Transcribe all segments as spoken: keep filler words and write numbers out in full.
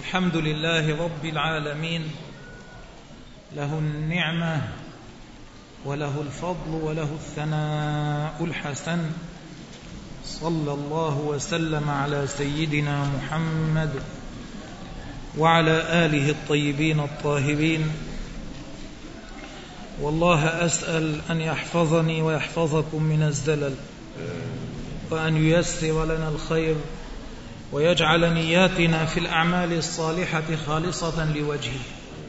الحمد لله رب العالمين، له النعمة وله الفضل وله الثناء الحسن. صلى الله وسلم على سيدنا محمد وعلى آله الطيبين الطاهرين. والله أسأل أن يحفظني ويحفظكم من الزلل، وأن ييسر لنا الخير، ويجعل نياتنا في الأعمال الصالحة خالصة لوجهه.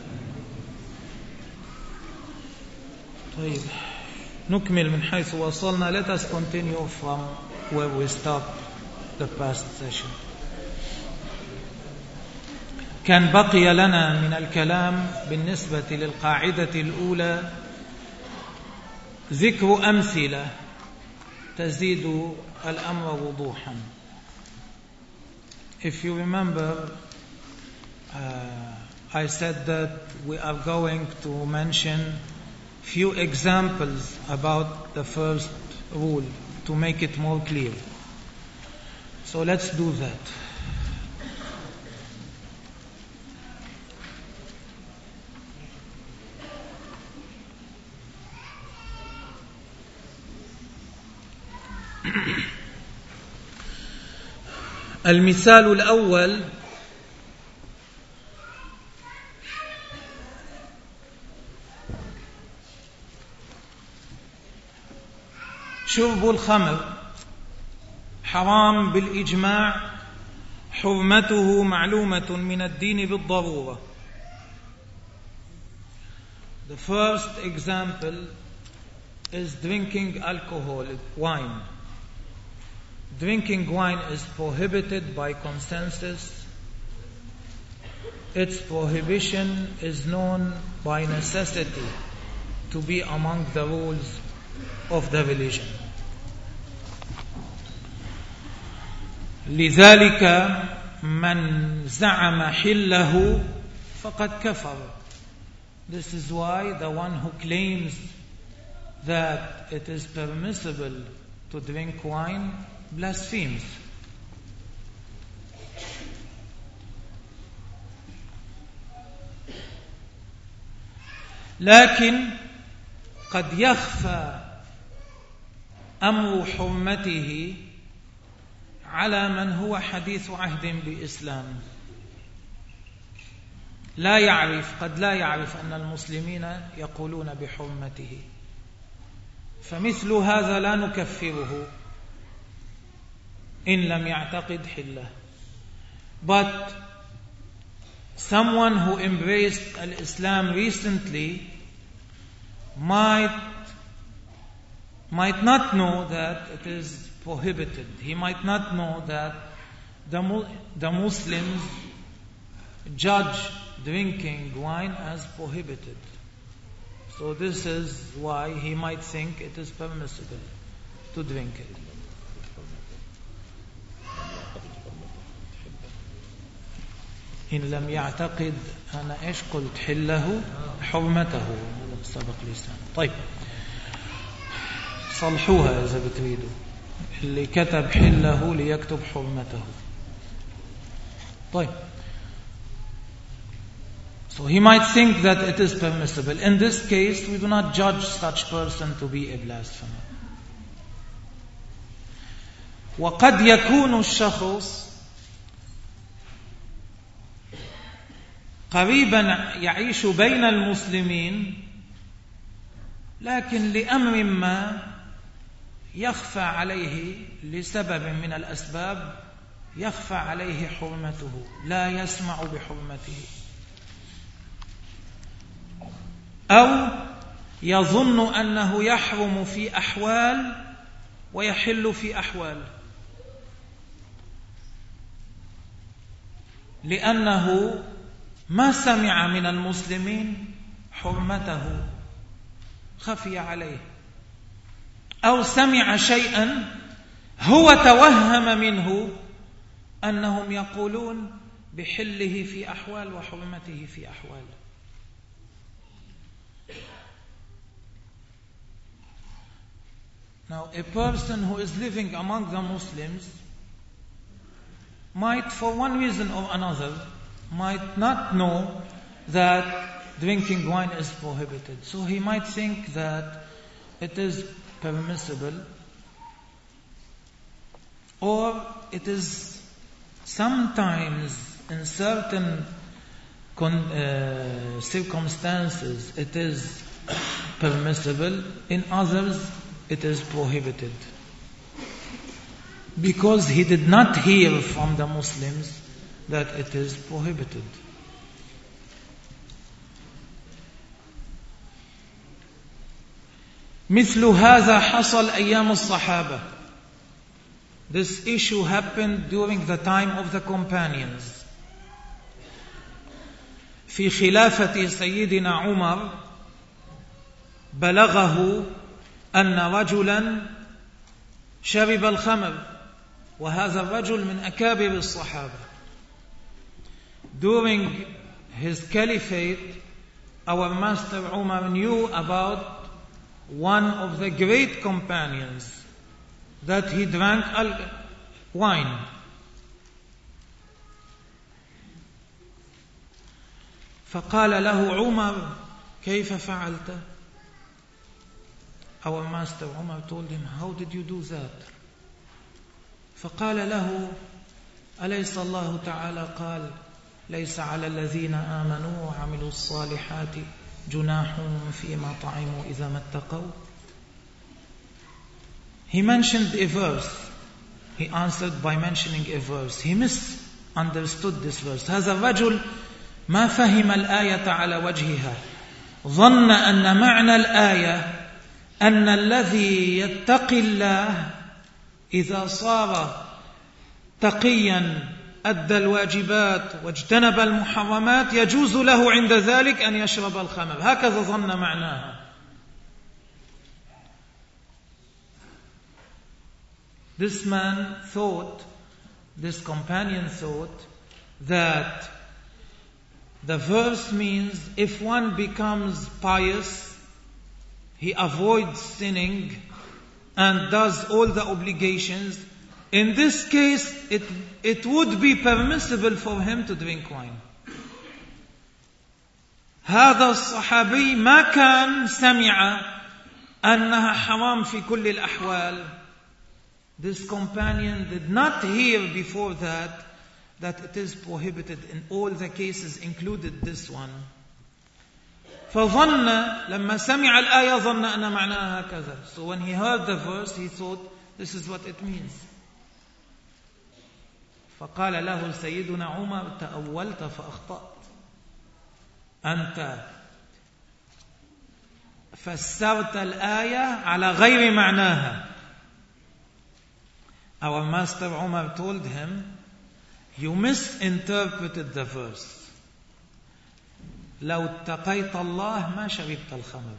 طيب، نكمل من حيث وصلنا. Let us continue from where we stopped the past session. كان بقي لنا من الكلام بالنسبة للقاعدة الأولى ذكر أمثلة تزيد الأمر وضوحا. If you remember, uh, I said that we are going to mention few examples about the first rule to make it more clear. So let's do that. المثال الأول: شرب الخمر حرام بالإجماع، حرمته معلومة من الدين بالضرورة. The first example is drinking alcohol, wine. Drinking wine is prohibited by consensus. Its prohibition is known by necessity to be among the rules of the religion. لذلك من زعم حله فقد كفر. This is why the one who claims that it is permissible to drink wine blasphemes. لكن قد يخفى أمر حرمته على من هو حديث عهد بإسلام، لا يعرف قد لا يعرف أن المسلمين يقولون بحرمته، فمثل هذا لا نكفره إن لم يعتقد حله. But someone who embraced al-Islam recently might might not know that it is prohibited. He might not know that the, the Muslims judge drinking wine as prohibited. So this is why he might think it is permissible to drink it. إن لم يعتقد أنا إيش قلت حله حرمته، سبق لسان. طيب، صلحوها إذا بتريدوا. اللي كتب حله ليكتب حرمته. طيب. So he might think that it is permissible. In this case, we do not judge such person to be a blasphemer. وقد يكون الشخص قريبا يعيش بين المسلمين، لكن لأمر ما يخفى عليه لسبب من الأسباب، يخفى عليه حرمته، لا يسمع بحرمته، أو يظن أنه يحرم في أحوال ويحل في أحوال، لأنه ما سمع من المسلمين حرمته، خفي عليه، أو سمع شيئا هو توهم منه أنهم يقولون بحله في أحوال وحرمته في أحوال. Now, a person who is living among the Muslims might, for one reason or another, might not know that drinking wine is prohibited. So he might think that it is permissible, or it is sometimes in certain con- uh, circumstances it is permissible, in others it is prohibited. Because he did not hear from the Muslims that it is prohibited. مثل هذا حصل أيام الصحابة. This issue happened during the time of the companions. في خلافة سيدنا عمر بلغه أن رجلا شرب الخمر، وهذا الرجل من أكابر الصحابة. During his caliphate, our master Umar knew about one of the great companions that he drank wine. فقال له عمر كيف فعلت؟ Our master Umar told him, how did you do that? فقال له أليس الله تعالى قال ليس على الذين آمنوا وعملوا الصالحات جناح فيما طعموا إذا ما اتقوا. He mentioned a verse. He answered by mentioning a verse. He misunderstood this verse. هذا الرجل ما فهم الآية على وجهها. ظن أن معنى الآية أن الذي يتقي الله إذا صار تقيا أدى الواجبات واجتنب المحرمات يجوز له عند ذلك أن يشرب الخمر. هكذا ظن معناها. This man thought, this companion thought that the verse means if one becomes pious, he avoids sinning and does all the obligations. In this case, it, it would be permissible for him to drink wine. هذا الصحابي ما كان سمع أنها حرام في كل الأحوال. This companion did not hear before that that it is prohibited in all the cases, included this one. فظن لما سمع الآية ظن أن معناها هكذا. So when he heard the verse, he thought this is what it means. فقال له سيدنا عمر تأولت فأخطأت. أنت فسرت الآية على غير معناها. Our master Umar told him, you misinterpreted the verse. لو اتقيت الله ما شربت الخمر.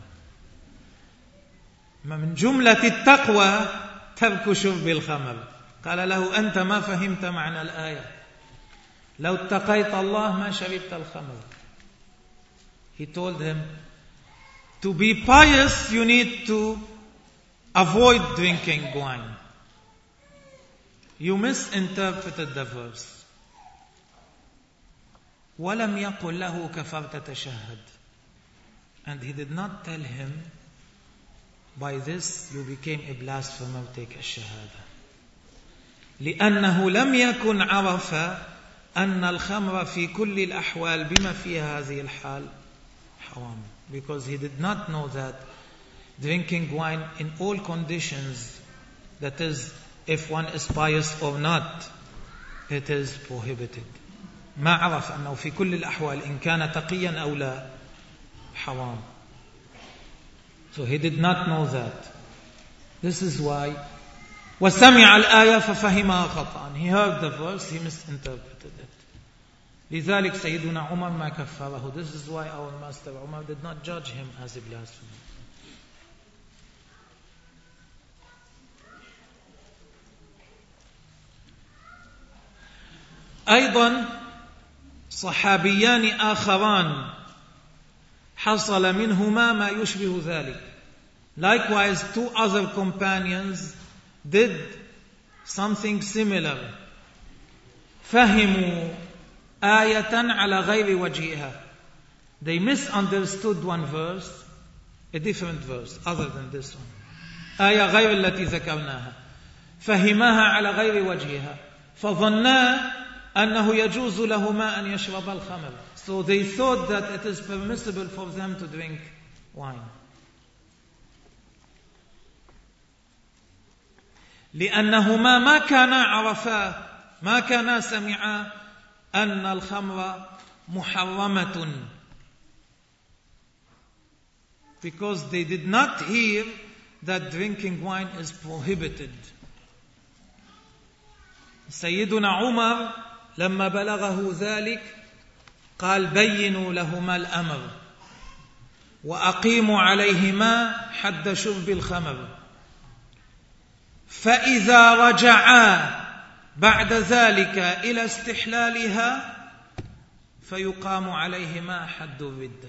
من جملة التقوى ترك شرب الخمر. قال له أنت ما فهمت معنى الآية. لو اتقيت الله ما شربت الخمر. He told him, to be pious you need to avoid drinking wine. You misinterpreted the verse. وَلَمْ يَقُلْ لَهُ كَفَرْتَ تَشَهَّدْ. And he did not tell him, by this you became a blasphemer, take الشهادة. لأنه لم يكن عرف أن الخمر في كل الأحوال بما فيها هذه الحال حرام. Because he did not know that drinking wine in all conditions, that is, if one is pious or not, it is prohibited. ما عرف أنه في كل الأحوال إن كان تقيا أو لا حرام. So he did not know that. This is why وسمع الآية ففهمها خطأ. He heard the verse, he misinterpreted it. لذلك سيدنا عمر ما كفره. This is why our master Umar did not judge him as a blasphemer. أيضا صحابيان آخران حصل منهما ما يشبه ذلك. Likewise, two other companions did something similar. فهموا آية على غير وجهها. They misunderstood one verse, a different verse other than this one. آية غير التي ذكرناها. فهماها على غير وجهها. فظنا أنه يجوز لهما أن يشرب الخمر. So they thought that it is permissible for them to drink wine. لأنهما ما كانا عرفا ما كانا سمعا أن الخمر محرمة. Because they did not hear that drinking wine is prohibited. سيدنا عمر لما بلغه ذلك قال بينوا لهما الأمر وأقيموا عليهما حد شرب الخمر، فإذا رجعا بعد ذلك إلى استحلالها فيقام عليهما حد الردة.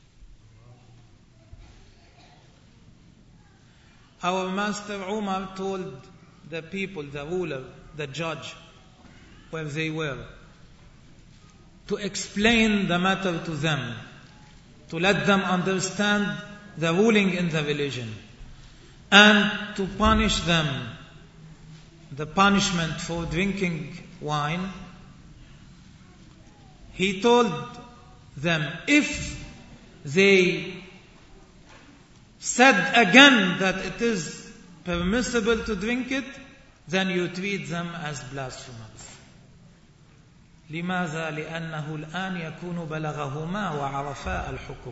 Our master Umar told the people, the ruler, the judge, where they were, to explain the matter to them, to let them understand the ruling in the religion, and to punish them, the punishment for drinking wine. He told them, if they said again that it is permissible to drink it, then you treat them as blasphemers. لماذا؟ لأنه الآن يكون بلغهما وعرفا الحكم.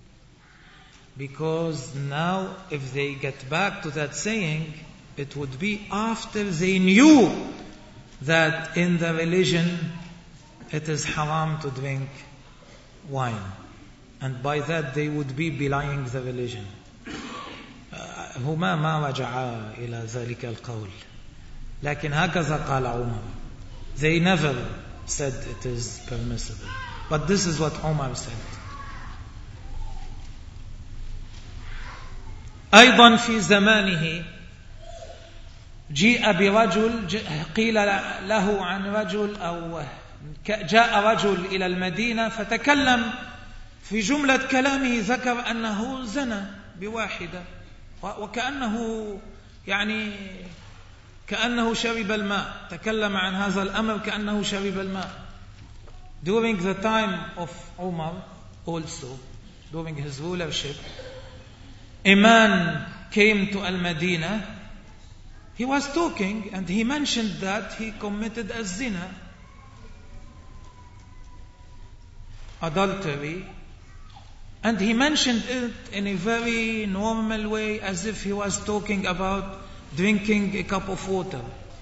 Because now if they get back to that saying, it would be after they knew that in the religion it is haram to drink wine. And by that they would be belying the religion. هما ما رجعا إلى ذلك القول. لكن هكذا قال عمر. They never said it is permissible. But this is what Umar said. أيضا في زمانه جيء برجل قيل له عن رجل أو جاء رجل إلى المدينة فتكلم في جملة كلامه ذكر أنه زنى بواحدة وكأنه يعني كأنه شرب الماء. تكلم عن هذا الأمر كأنه شرب الماء. During the time of Umar also, during his rulership, a man came to Al-Madinah. He was talking and he mentioned that he committed a zina, adultery, and he mentioned it in a very normal way, as if he was talking about drinking a cup of water.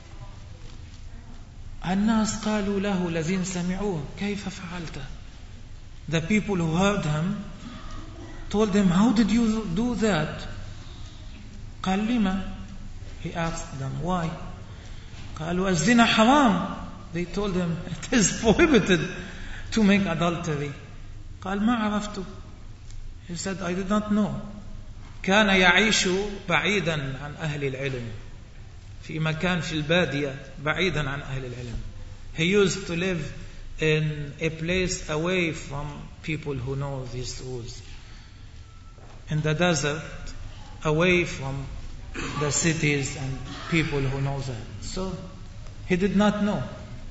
الناس قالوا له الذين سمعوه كيف فعلت? The people who heard him told him, how did you do that? قال لما? He asked them, why? قالوا الزنا حرام. They told him, it is prohibited to make adultery. قال ما عرفت. He said, I did not know. كان يعيش بعيدا عن أهل العلم في مكان في البادية بعيدا عن أهل العلم. He used to live in a place away from people who know these rules, in the desert, away from the cities and people who know that. So he did not know.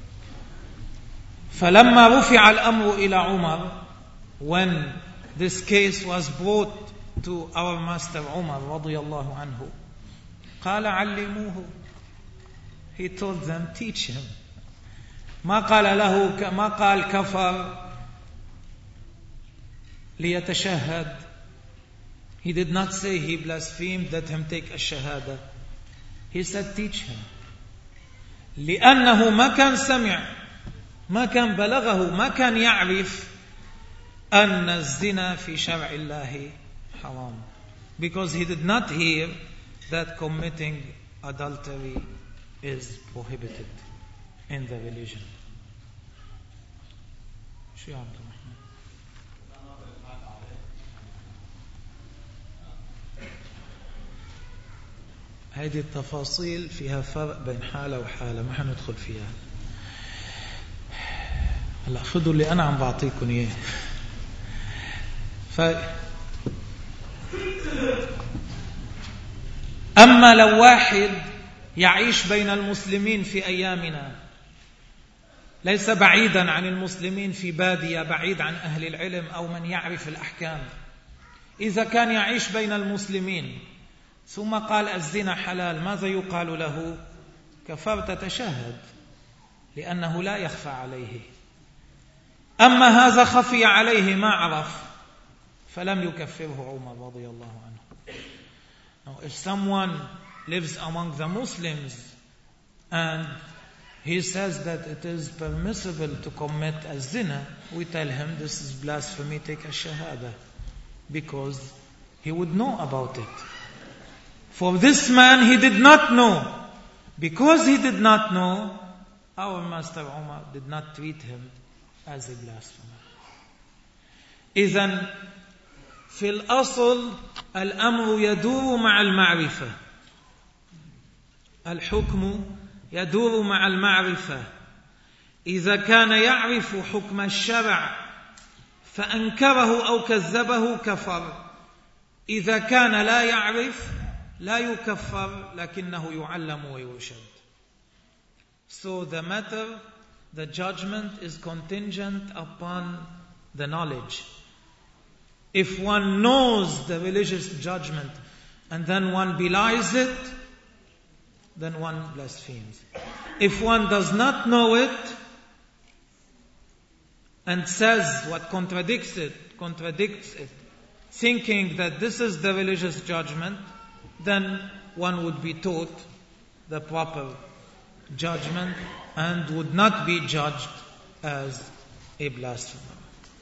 فلما رفع الأمر إلى عمر, when this case was brought to our master Umar رضي الله عنه, قال علموه. He told them, teach him. ما قال له ما قال كفر ليتشهد. He did not say he blasphemed, let him take a shahada. He said teach him. لأنه ما كان سمع, ما كان بلغه, ما كان يعرف أن الزنا في شرع الله حرام. Because he did not hear that committing adultery is prohibited in the religion. شو يا عبد الرحمن؟ هذه التفاصيل فيها فرق بين حالة وحالة، ما حندخل فيها. هلا خذوا اللي أنا عم بعطيكم إياه. ف أما لو واحد يعيش بين المسلمين في أيامنا، ليس بعيدا عن المسلمين في بادية، بعيد عن أهل العلم أو من يعرف الأحكام، إذا كان يعيش بين المسلمين ثم قال الزنا حلال، ماذا يقال له؟ كفرت تشهد، لأنه لا يخفى عليه. أما هذا خفي عليه ما عرف فلم يكفره عمر رضي الله عنه. Now, if someone lives among the Muslims and he says that it is permissible to commit a zina, we tell him this is blasphemy, take a shahada, because he would know about it. For this man, he did not know. Because he did not know, our Master Umar did not treat him as a blasphemer. إذن في الأصل الأمر يدور مع المعرفة، الحكم يدور مع المعرفة. إذا كان يعرف حكم الشرع فأنكره أو كذبه كفر. إذا كان لا يعرف لا يكفر لكنه يعلم ويرشد. So the matter, the judgment is contingent upon the knowledge. If one knows the religious judgment and then one belies it, then one blasphemes. If one does not know it and says what contradicts it, contradicts it, thinking that this is the religious judgment, then one would be taught the proper judgment and would not be judged as a blasphemer.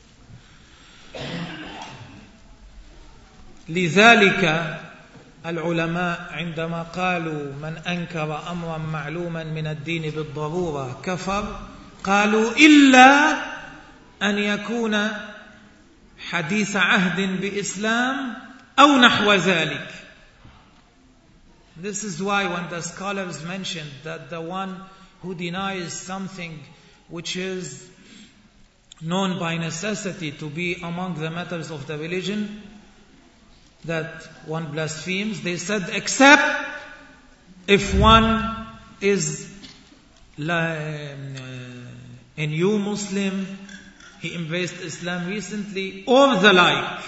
لذلك العلماء عندما قالوا من أنكر أمرا معلوما من الدين بالضرورة كفر، قالوا إلا أن يكون حديث عهد بإسلام أو نحو ذلك. This is why when the scholars mentioned that the one who denies something which is known by necessity to be among the matters of the religion, that one blasphemes, they said except if one is a new Muslim, he embraced Islam recently, or the like,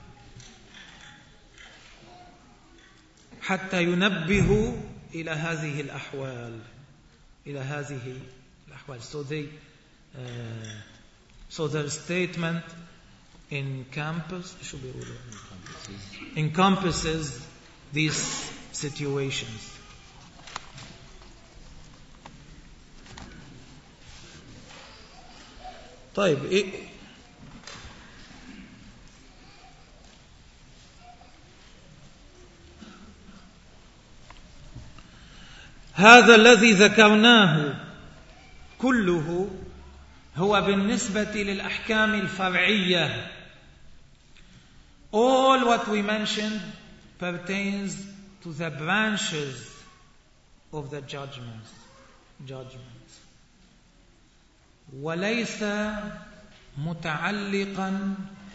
حتى ينبهوا إلى هذه الأحوال إلى هذه الأحوال. So they, uh, so their statement in campus encompasses these situations. طيب إيه؟ هذا الذي ذكرناه كله هو بالنسبة للأحكام الفرعية. All what we mentioned pertains to the branches of the judgments. Judgments. وليس متعلقا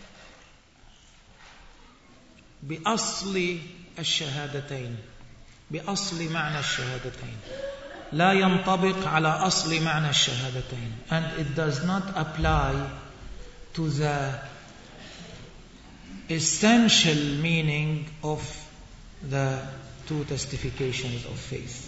بأصل الشهادتين، بأصل معنى الشهادتين، لا ينطبق على أصل معنى الشهادتين, and it does not apply to the essential meaning of the two testifications of faith.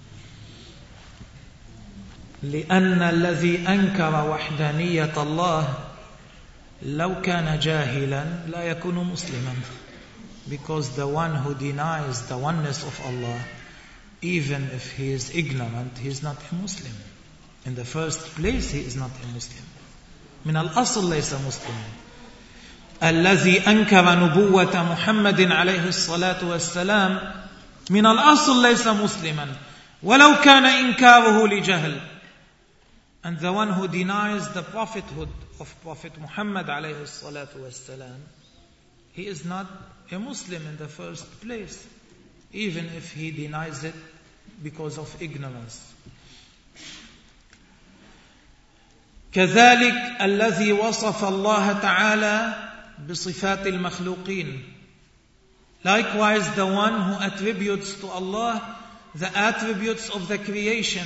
لأن الذي أنكر وحدانية الله لو كان جاهلا لا يكون مسلما, because the one who denies the oneness of Allah, even if he is ignorant, he is not a Muslim. In the first place, he is not a Muslim. من الأصل ليس مسلما. الذي أنكر نبوة محمد عليه الصلاة والسلام من الأصل ليس مسلما ولو كان إنكاره لجهل. And the one who denies the prophethood of Prophet Muhammad عليه الصلاة والسلام, he is not a Muslim in the first place, even if he denies it because of ignorance. كذلك الذي وصف الله تعالى بصفات المخلوقين. Likewise, the one who attributes to Allah the attributes of the creation.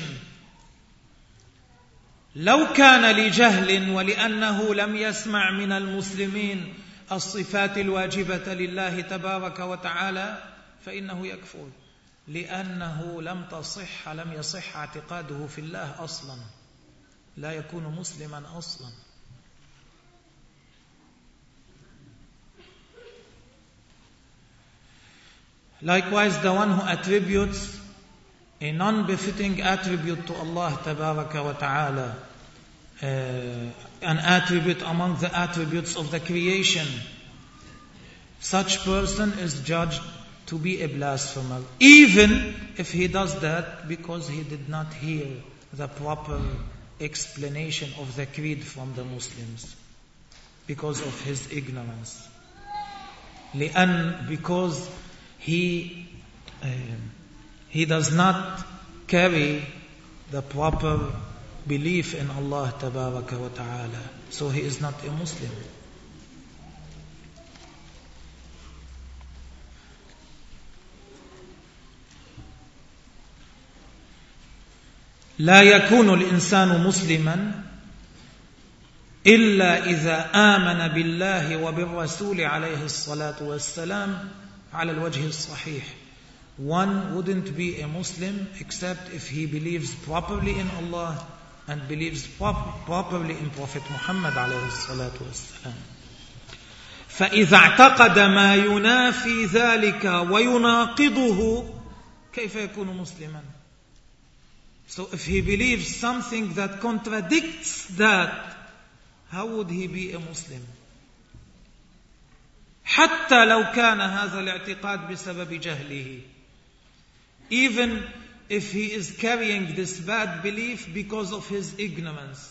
لو كان لجهل ولأنه لم يسمع من المسلمين الصفات الواجبة لله تبارك وتعالى فإنه يكفر، لأنه لم تصح لم يصح اعتقاده في الله أصلا، لا يكون مسلما أصلا. Likewise, the one who attributes a non-befitting attribute to Allah tabaraka wa ta'ala, uh, an attribute among the attributes of the creation, such person is judged to be a blasphemer, even if he does that because he did not hear the proper explanation of the creed from the Muslims, because of his ignorance. لأن, because he uh, he does not carry the proper belief in Allah tabaraka wa ta'ala, so he is not a Muslim. لا يكون الإنسان مسلما إلا إذا آمن بالله وبالرسول عليه الصلاة والسلام على الوجه الصحيح. One wouldn't be a Muslim except if he believes properly in Allah and believes prop- properly in Prophet Muhammad عليه الصلاة والسلام. فإذا اعتقد ما ينافي ذلك ويناقضه كيف يكون مسلما؟ So if he believes something that contradicts that, how would he be a Muslim? حتى لو كان هذا الاعتقاد بسبب جهله, even if he is carrying this bad belief because of his ignorance.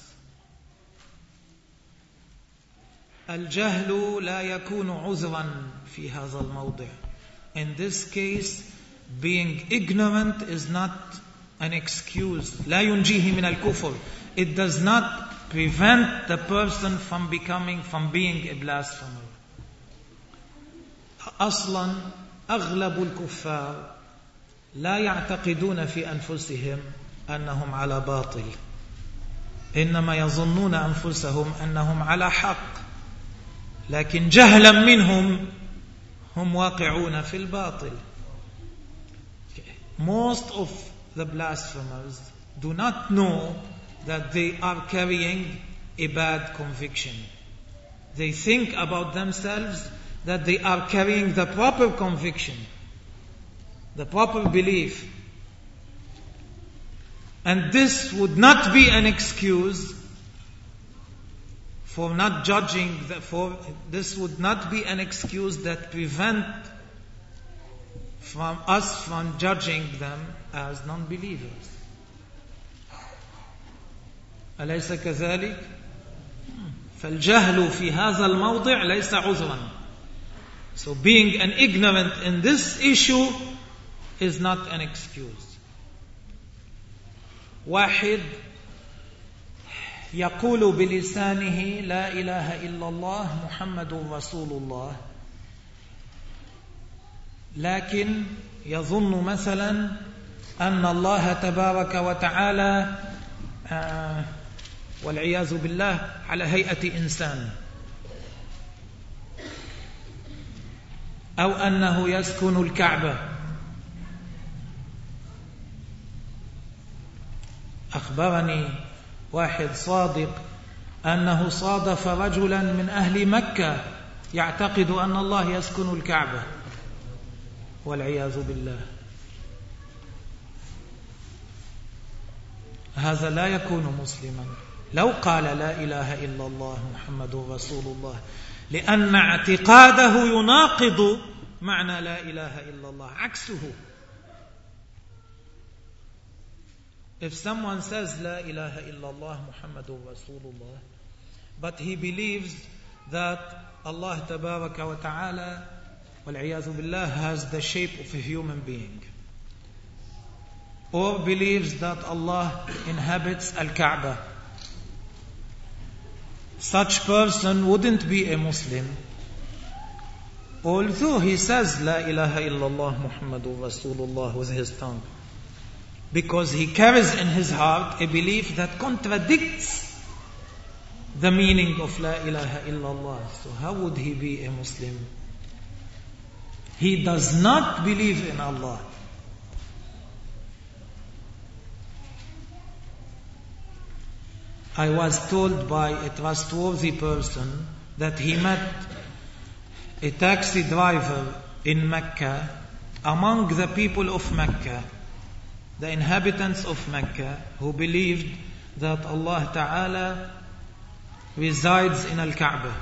الجهل لا يكون عذرا في هذا الموضع. In this case, being ignorant is not an excuse. لا ينجيه من الكفر. It does not prevent the person from becoming, from being a blasphemer. أصلا أغلب الكفار لا يعتقدون في أنفسهم أنهم على باطل، إنما يظنون أنفسهم أنهم على حق، لكن جهلا منهم هم واقعون في الباطل. Most of the blasphemers do not know that they are carrying a bad conviction. They think about themselves that they are carrying the proper conviction, the proper belief. And this would not be an excuse for not judging, the, for this would not be an excuse that prevent from us from judging them as non-believers. أليس كذلك؟ فالجهل في هذا الموضع ليس عذرا. So being an ignorant in this issue is not an excuse. واحد يقول بلسانه لا إله إلا الله محمد رسول الله، لكن يظن مثلا أن الله تبارك وتعالى آه والعياذ بالله على هيئة إنسان، أو أنه يسكن الكعبة. أخبرني واحد صادق أنه صادف رجلا من أهل مكة يعتقد أن الله يسكن الكعبة والعياذ بالله. هذا لا يكون مسلما لو قال لا إله إلا الله محمد رسول الله، لأن اعتقاده يناقض معنى لا إله إلا الله، عكسه. If someone says لا إله إلا الله محمد رسول الله, but he believes that Allah تبارك وتعالى والعياذ بالله has the shape of a human being, or believes that Allah inhabits Al-Kaaba, such person wouldn't be a Muslim, although he says La ilaha illallah Muhammadur Rasulullah with his tongue, because he carries in his heart a belief that contradicts the meaning of La ilaha illallah. So how would he be a Muslim? He does not believe in Allah. I was told by a trustworthy person that he met a taxi driver in Mecca, among the people of Mecca, the inhabitants of Mecca, who believed that Allah Ta'ala resides in Al-Kaaba.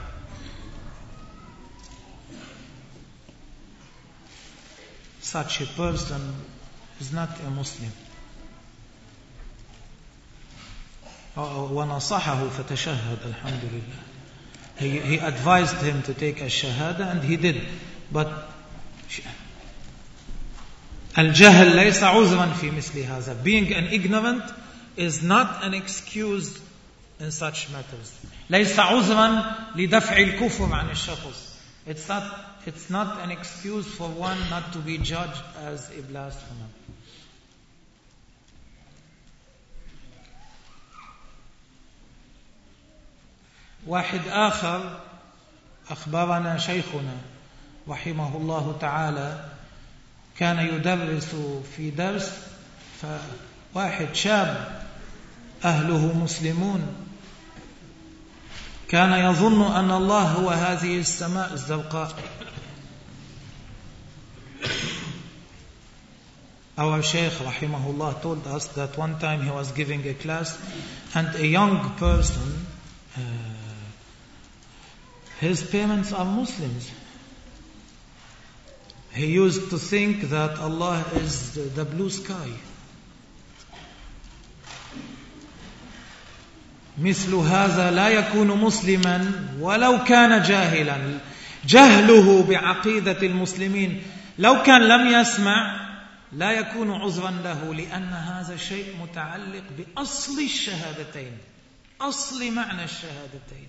Such a person is not a Muslim. وَنَصَحَهُ فَتَشَهَّدَ الْحَمْدُ لِلَّهِ. He, he advised him to take a shahada, and he did. But الجهل ليس عذرا في مثل هذا. Being an ignorant is not an excuse in such matters. ليس عذرا لدفع الكفر عن الشخص. It's not, it's not an excuse for one not to be judged as a blasphemer. واحد آخر أخبرنا شيخنا رحمه الله تعالى، كان يدرس في درس، فواحد شاب أهله مسلمون كان يظن أن الله هو هذه السماء الزرقاء. Our Shaykh rahimahullah told us that one time he was giving a class, and a young person, uh, his parents are Muslims. He used to think that Allah is the, the blue sky. مثل هذا لا يكون مسلما ولو كان جاهلا. جهله بعقيدة المسلمين لو كان لم يسمع لا يكون عذرا له، لأن هذا شيء متعلق بأصل الشهادتين، أصل معنى الشهادتين.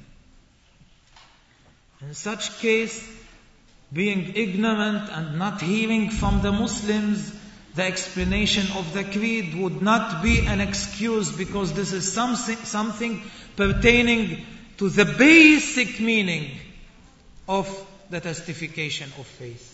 In such case, being ignorant and not hearing from the Muslims the explanation of the creed would not be an excuse, because this is something, something pertaining to the basic meaning of the testification of faith.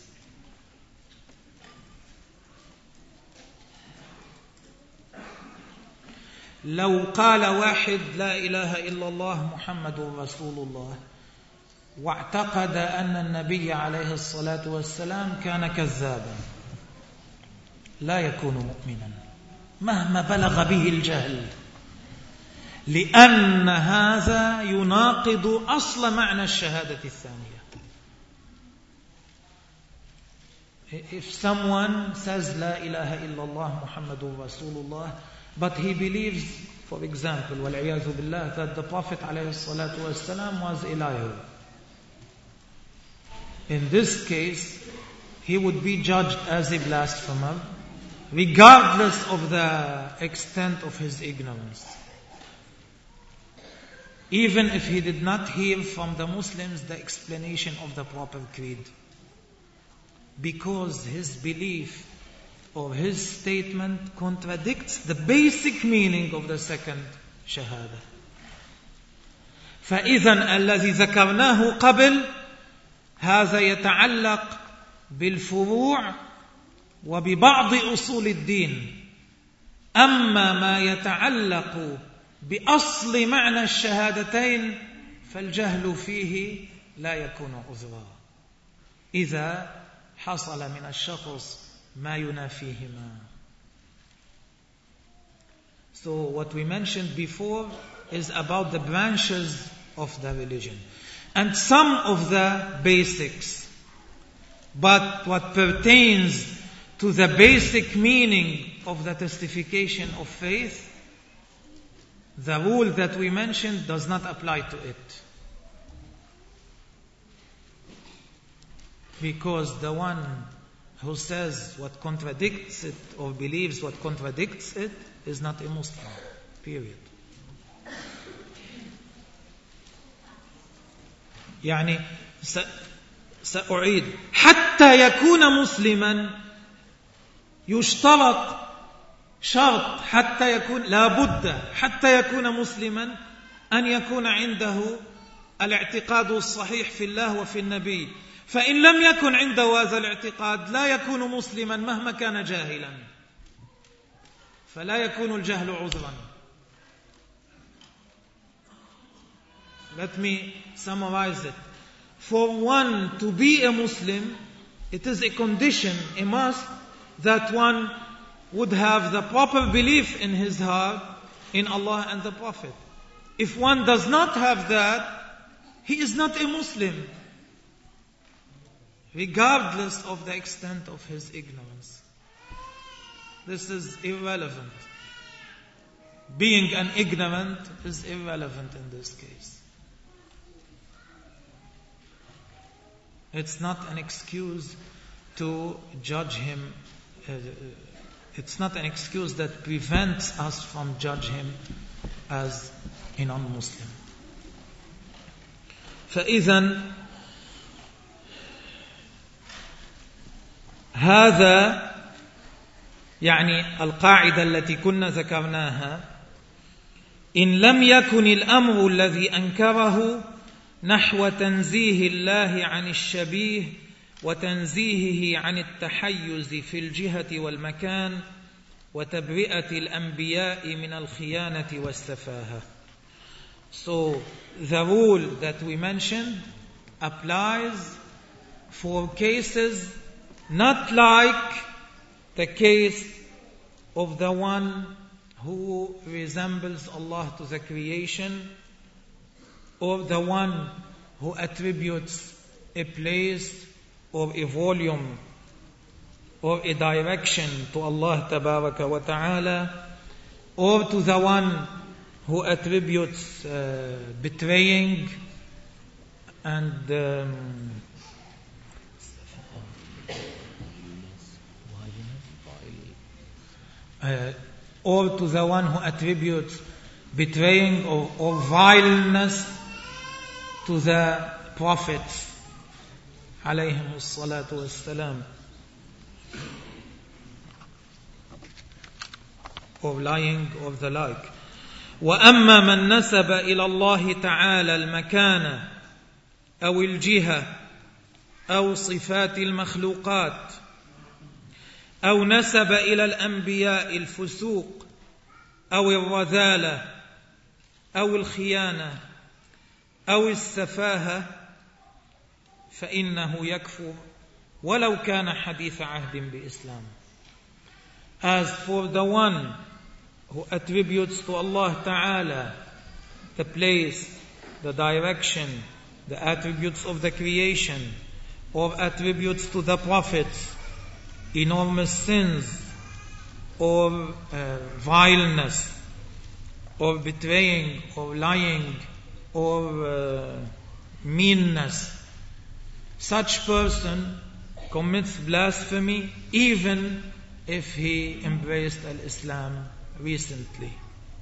لو قال واحد لا إله إلا الله محمد رسول الله واعتقد أن النبي عليه الصلاة والسلام كان كذابا، لا يكون مؤمنا مهما بلغ به الجهل، لأن هذا يناقض أصل معنى الشهادة الثانية. If someone says لا إله إلا الله محمد رسول الله, but he believes, for example, وَالْعِيَاذُ بِاللَّهِ, that the Prophet عليه الصلاة والسلام was a liar, in this case, he would be judged as a blasphemer, regardless of the extent of his ignorance. Even if he did not hear from the Muslims the explanation of the proper creed. Because his belief or his statement contradicts the basic meaning of the second shahada. فإذا الذي ذكرناه قبل هذا يتعلق بالفروع وببعض أصول الدين، أما ما يتعلق بأصل معنى الشهادتين فالجهل فيه لا يكون عذرا إذا حصل من الشخص ما ينافيهما. So what we mentioned before is about the branches of the religion and some of the basics. But what pertains to the basic meaning of the testification of faith, the rule that we mentioned does not apply to it. Because the one who says what contradicts it or believes what contradicts it is not a Muslim. Period. يعني سأعيد حتى يكون مسلما يشترط شرط حتى يكون لابد حتى يكون مسلما أن يكون عنده الاعتقاد الصحيح في الله وفي النبي. فإن لم يكن عنده هذا الاعتقاد لا يكون مسلما مهما كان جاهلا، فلا يكون الجهل عذرا. Let me summarize it. For one to be a Muslim, it is a condition, a must, that one would have the proper belief in his heart in Allah and the Prophet. If one does not have that, he is not a Muslim, regardless of the extent of his ignorance. This is irrelevant. Being an ignorant is irrelevant in this case. It's not an excuse to judge him. Uh, it's not an excuse that prevents us from judging him as a non-Muslim. فإذا هذا يعني القاعدة التي كنا ذكرناها، إن لم يكن الأمر الذي أنكره نحو تنزيه الله عن الشبيه وتنزيهه عن التحيز في الجهة والمكان وتبرئة الأنبياء من الخيانة والسفاهة. So the rule that we mentioned applies for cases not like the case of the one who resembles Allah to the creation, or the one who attributes a place or a volume or a direction to Allah Tabaraka wa Ta'ala, or to the one who attributes uh, betraying and um, uh, or to the one who attributes betraying or, or vileness to the prophets alayhim as-salatu was-salam, or lying or the like. وأما من نسب إلى الله تعالى المكان أو الجهة أو صفات المخلوقات أو نسب إلى الأنبياء الفسوق أو الرذالة أو الخيانة أو السفاهة فإنه يكفر ولو كان حديث عهد بإسلام. As for the one who attributes to Allah Ta'ala the place, the direction, the attributes of the creation, or attributes to the prophets enormous sins or uh, vileness or betraying or lying or uh, meanness, such person commits blasphemy even if he embraced al-Islam recently.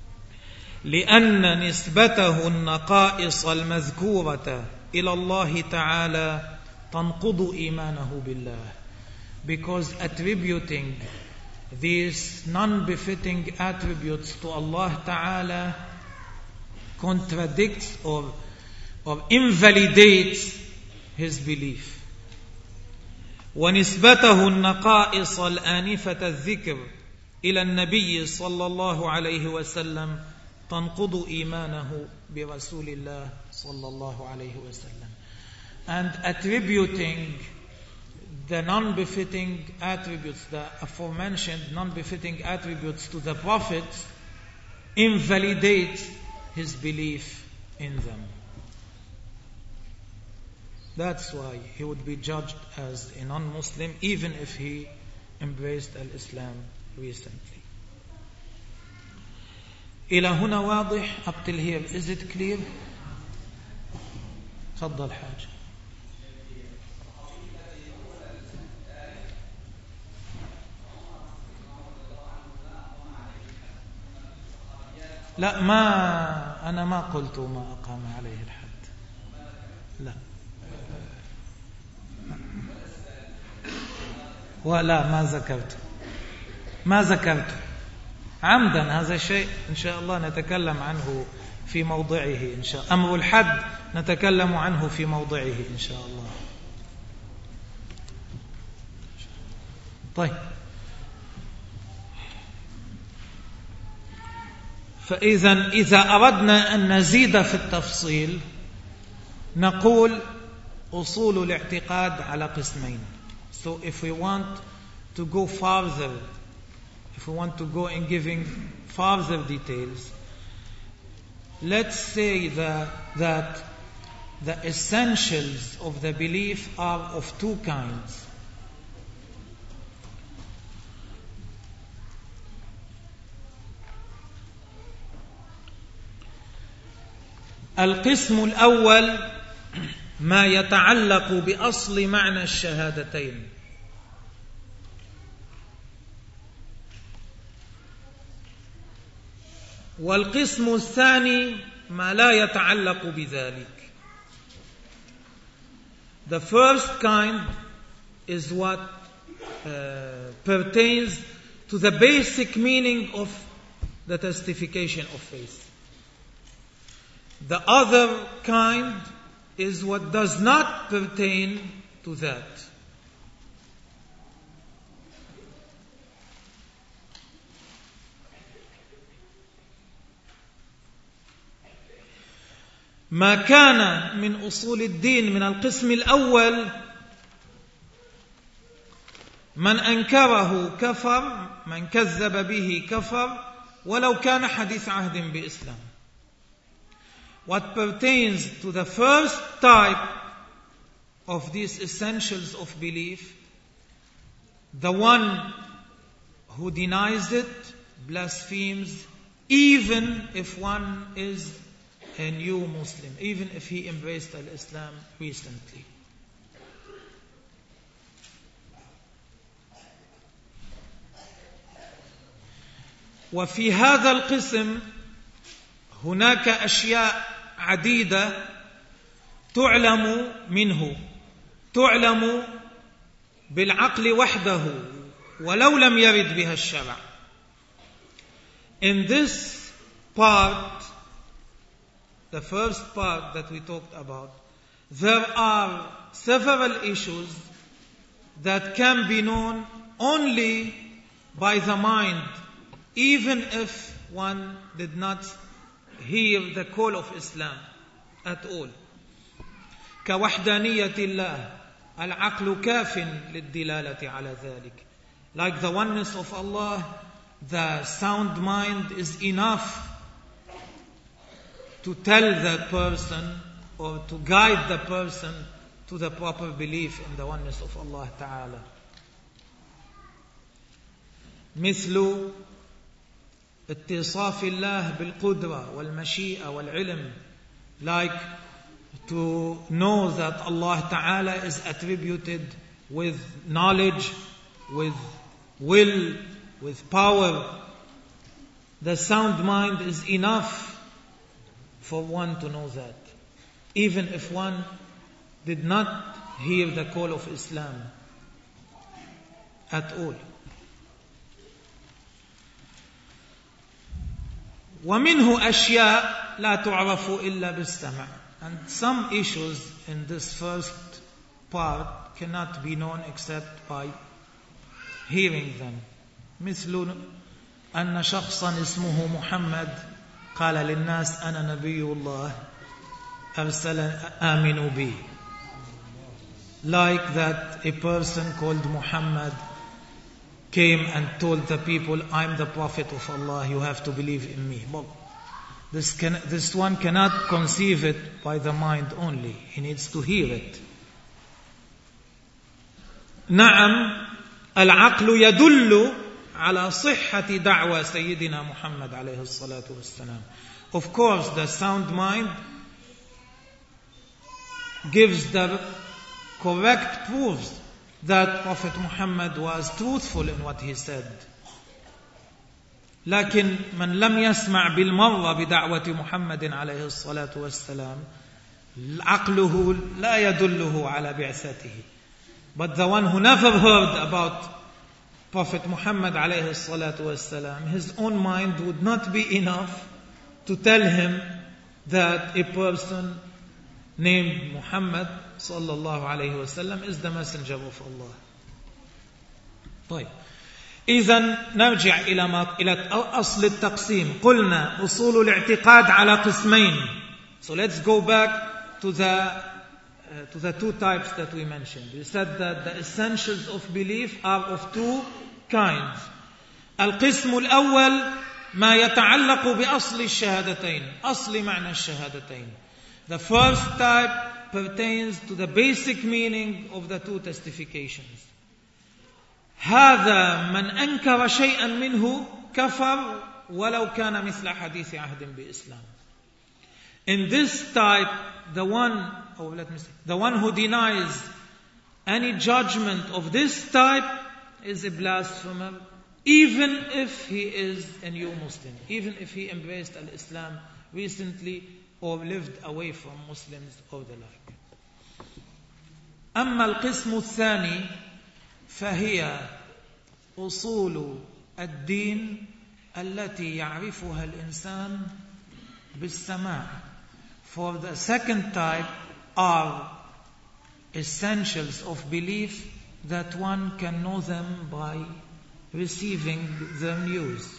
لأن نسبته النقائص المذكورة إلى الله تعالى تنقض إيمانه بالله. Because attributing these non-befitting attributes to Allah Ta'ala contradicts or, or invalidates his belief. ونسبته النقائص الآنفة الذكر إلى النبي صلى الله عليه وسلم تنقض إيمانه برسول الله صلى الله عليه وسلم. And attributing the non-befitting attributes, the aforementioned non-befitting attributes to the prophets invalidates his belief in them. That's why he would be judged as a non-Muslim even if he embraced al-Islam recently. إلى هنا واضح? Up till here, is it clear? تفضل حاج. لا، ما أنا ما قلت ما أقام عليه الحد. لا ولا ما ذكرت ما ذكرت عمدا. هذا شيء إن شاء الله نتكلم عنه في موضعه إن شاء الله. أمر الحد نتكلم عنه في موضعه إن شاء الله. طيب، فإذا إذا أردنا أن نزيد في التفصيل نقول أصول الاعتقاد على قسمين. So if we want to go further, if we want to go in giving further details, let's say that, that the essentials of the belief are of two kinds. القسم الأول ما يتعلق بأصل معنى الشهادتين، والقسم الثاني ما لا يتعلق بذلك. The first kind is what uh, pertains to the basic meaning of the testification of faith. The other kind is what does not pertain to that. ما كان من أصول الدين من القسم الأول من أنكره كفر، من كذب به كفر ولو كان حديث عهد بإسلام. What pertains to the first type of these essentials of belief, the one who denies it, blasphemes, even if one is a new Muslim, even if he embraced al-Islam recently. وفي هذا القسم هناك أشياء عديدة تعلم منه، تعلم بالعقل وحده ولو لم يرد بها الشرع. In this part, the first part that we talked about, there are several issues that can be known only by the mind, even if one did not hear the call of Islam at all. كوحدانية الله، العقل كاف للدلالة على ذلك. Like the oneness of Allah, the sound mind is enough to tell the person or to guide the person to the proper belief in the oneness of Allah Ta'ala. مثل اتصاف الله بالقدرة والمشيئة والعلم, like to know that Allah Ta'ala is attributed with knowledge, with will, with power. The sound mind is enough for one to know that, even if one did not hear the call of Islam at all. ومنه أشياء لا تعرف إلا بالسمع. And some issues in this first part cannot be known except by hearing them. مثل أن شخصا اسمه محمد قال للناس أنا نبي الله أرسل آمنوا بي. Like that a person called Muhammad came and told the people, I'm the prophet of Allah, you have to believe in me. Well, this, can, this one cannot conceive it by the mind only. He needs to hear it. نعم العقل يدل على صحة دعوة سيدنا محمد عليه الصلاة والسلام. Of course, the sound mind gives the correct proofs that Prophet Muhammad was truthful in what he said. لكن من لم يسمع بالمرة بدعوة محمد عليه الصلاة والسلام عقله لا يدله على بعثته. But the one who never heard about Prophet Muhammad alayhi salatu wasalam, his own mind would not be enough to tell him that a person named Muhammad sallallahu alayhi wasallam is the messenger of Allah. طيب. إذن نرجع إلى ما إلى أصل التقسيم. قلنا أصول الاعتقاد على قسمين. So let's go back to the uh, to the two types that we mentioned. We said that the essentials of belief are of two kinds. القسم الأول ما يتعلق بأصل الشهادتين. أصل معنى الشهادتين. The first type pertains to the basic meaning of the two testifications. هذا من أنكر شيئا منه كفر ولو كان مثل حديث عهد بإسلام. In this type, the one, oh, let me say, the one who denies any judgment of this type is a blasphemer, even if he is a new Muslim, even if he embraced al-Islam recently or lived away from Muslims or the like. أما القسم الثاني فهي أصول الدين التي يعرفها الإنسان بالسماع. For the second type are essentials of belief that one can know them by receiving the news.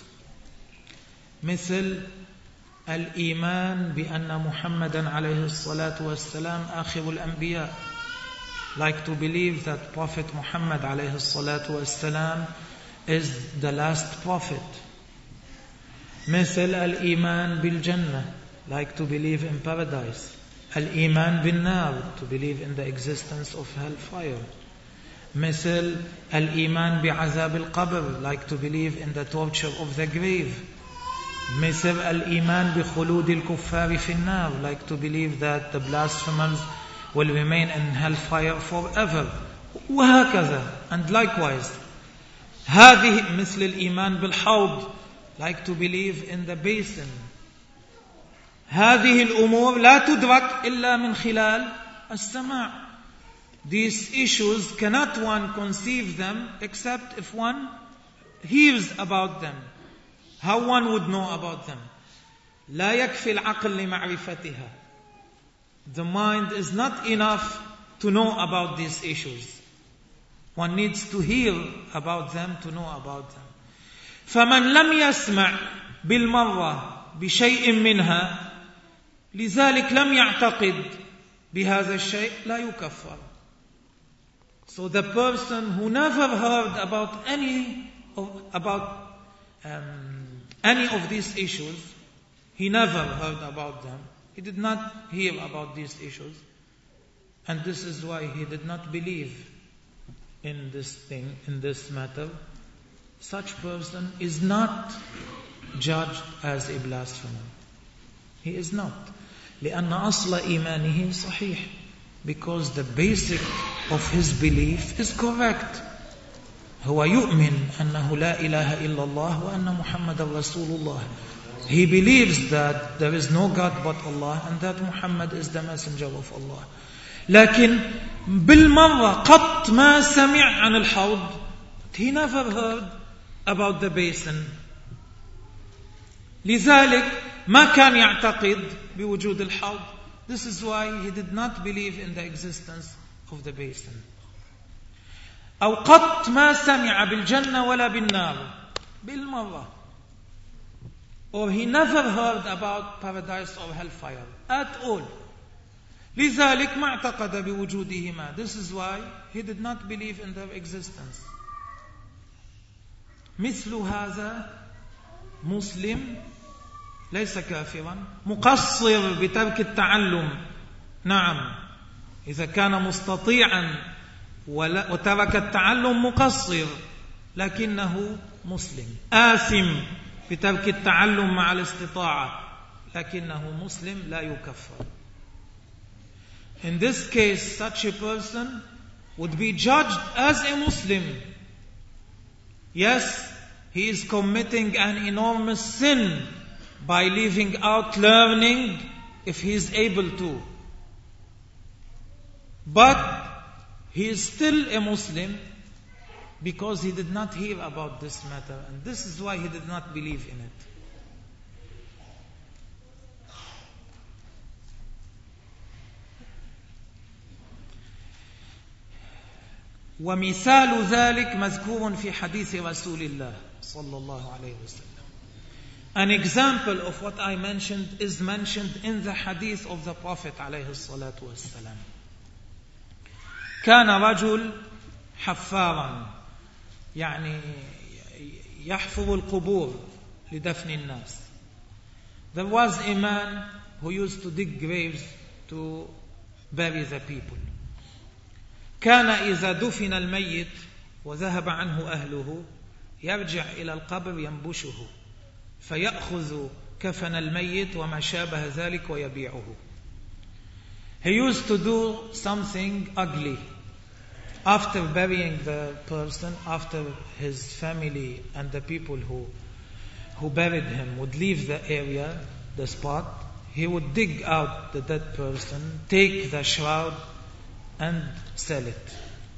مثل الإيمان بأن محمدا عليه الصلاة والسلام آخر الأنبياء. Like to believe that Prophet Muhammad عليه الصلاة والسلام is the last prophet. مثل الإيمان بالجنة. Like to believe in paradise. الإيمان بالنار. To believe in the existence of hellfire. مثل الإيمان بعذاب القبر. Like to believe in the torture of the grave. مثل الإيمان بخلود الكفار في النار. Like to believe that the blasphemers will remain in hellfire forever. وهكذا. And likewise. هذه مثل الإيمان بالحوض. Like to believe in the basin. هذه الأمور لا تدرك إلا من خلال السماع. These issues cannot one conceive them except if one hears about them. How one would know about them? لا يكفي العقل لمعرفتها. The mind is not enough to know about these issues. One needs to hear about them to know about them. فمن لم يسمع بالمرة بشيء منها لذلك لم يعتقد بهذا الشيء لا يكفر. So the person who never heard about any of, about um, any of these issues, he never heard about them. He did not hear about these issues, and this is why he did not believe in this thing, in this matter. Such person is not judged as a blasphemer. He is not. لأن أصل إيمانه صحيح. Because the basic of his belief is correct. هو يؤمن أنه لا إله إلا الله وأن محمد رسول الله. He believes that there is no God but Allah and that Muhammad is the messenger of Allah. لكن بالمرة قط ما سمع عن الحوض. He never heard about the basin. لذلك ما كان يعتقد بوجود الحوض. This is why he did not believe in the existence of the basin. أو قط ما سمع بالجنة ولا بالنار. بالمرة. Or he never heard about paradise or hellfire at all. لذلك ما اعتقد بوجودهما. This is why he did not believe in their existence. مثل هذا مسلم ليس كافرا مقصر بترك التعلم. نعم إذا كان مستطيعا وترك التعلم مقصر لكنه مسلم. آثم بترك التعلم مع الاستطاعة لكنه مسلم لا يكفر. In this case, such a person would be judged as a Muslim. Yes, he is committing an enormous sin by leaving out learning if he is able to. But he is still a Muslim because he did not hear about this matter, and this is why he did not believe in it. ومثال ذلك مذكور في حديث رسول الله صلى الله عليه وسلم. An example of what I mentioned is mentioned in the hadith of the Prophet عليه الصلاة والسلام. كان رجل حفارا يعني يحفر القبور لدفن الناس. There was a man who used to dig graves to bury the people. كان إذا دفن الميت وذهب عنه أهله يرجع إلى القبر ينبشه فيأخذ كفن الميت وما شابه ذلك ويبيعه. He used to do something ugly. After burying the person, after his family and the people who, who buried him would leave the area, the spot, he would dig out the dead person, take the shroud and sell it.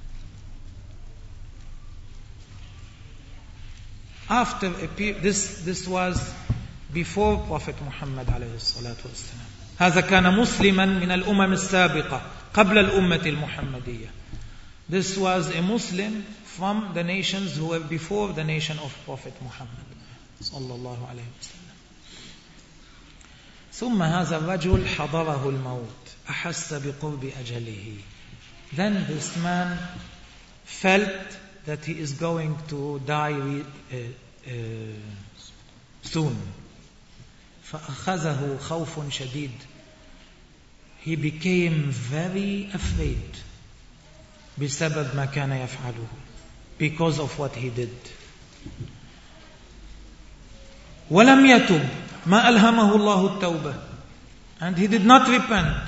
After a period, this, this was before Prophet Muhammad عليه الصلاة والسلام. هذا كان مسلما من الأمم السابقة قبل الأمة المحمدية. This was a Muslim from the nations who were before the nation of Prophet Muhammad صلى الله عليه وسلم. ثم هذا الرجل حضره الموت أحس بقرب أجله. Then this man felt that he is going to die uh, uh, soon. فأخذه خوف شديد. He became very afraid بسبب ما كان يفعله, because of what he did. ولم يتب ما ألهمه الله التوبة, and he did not repent.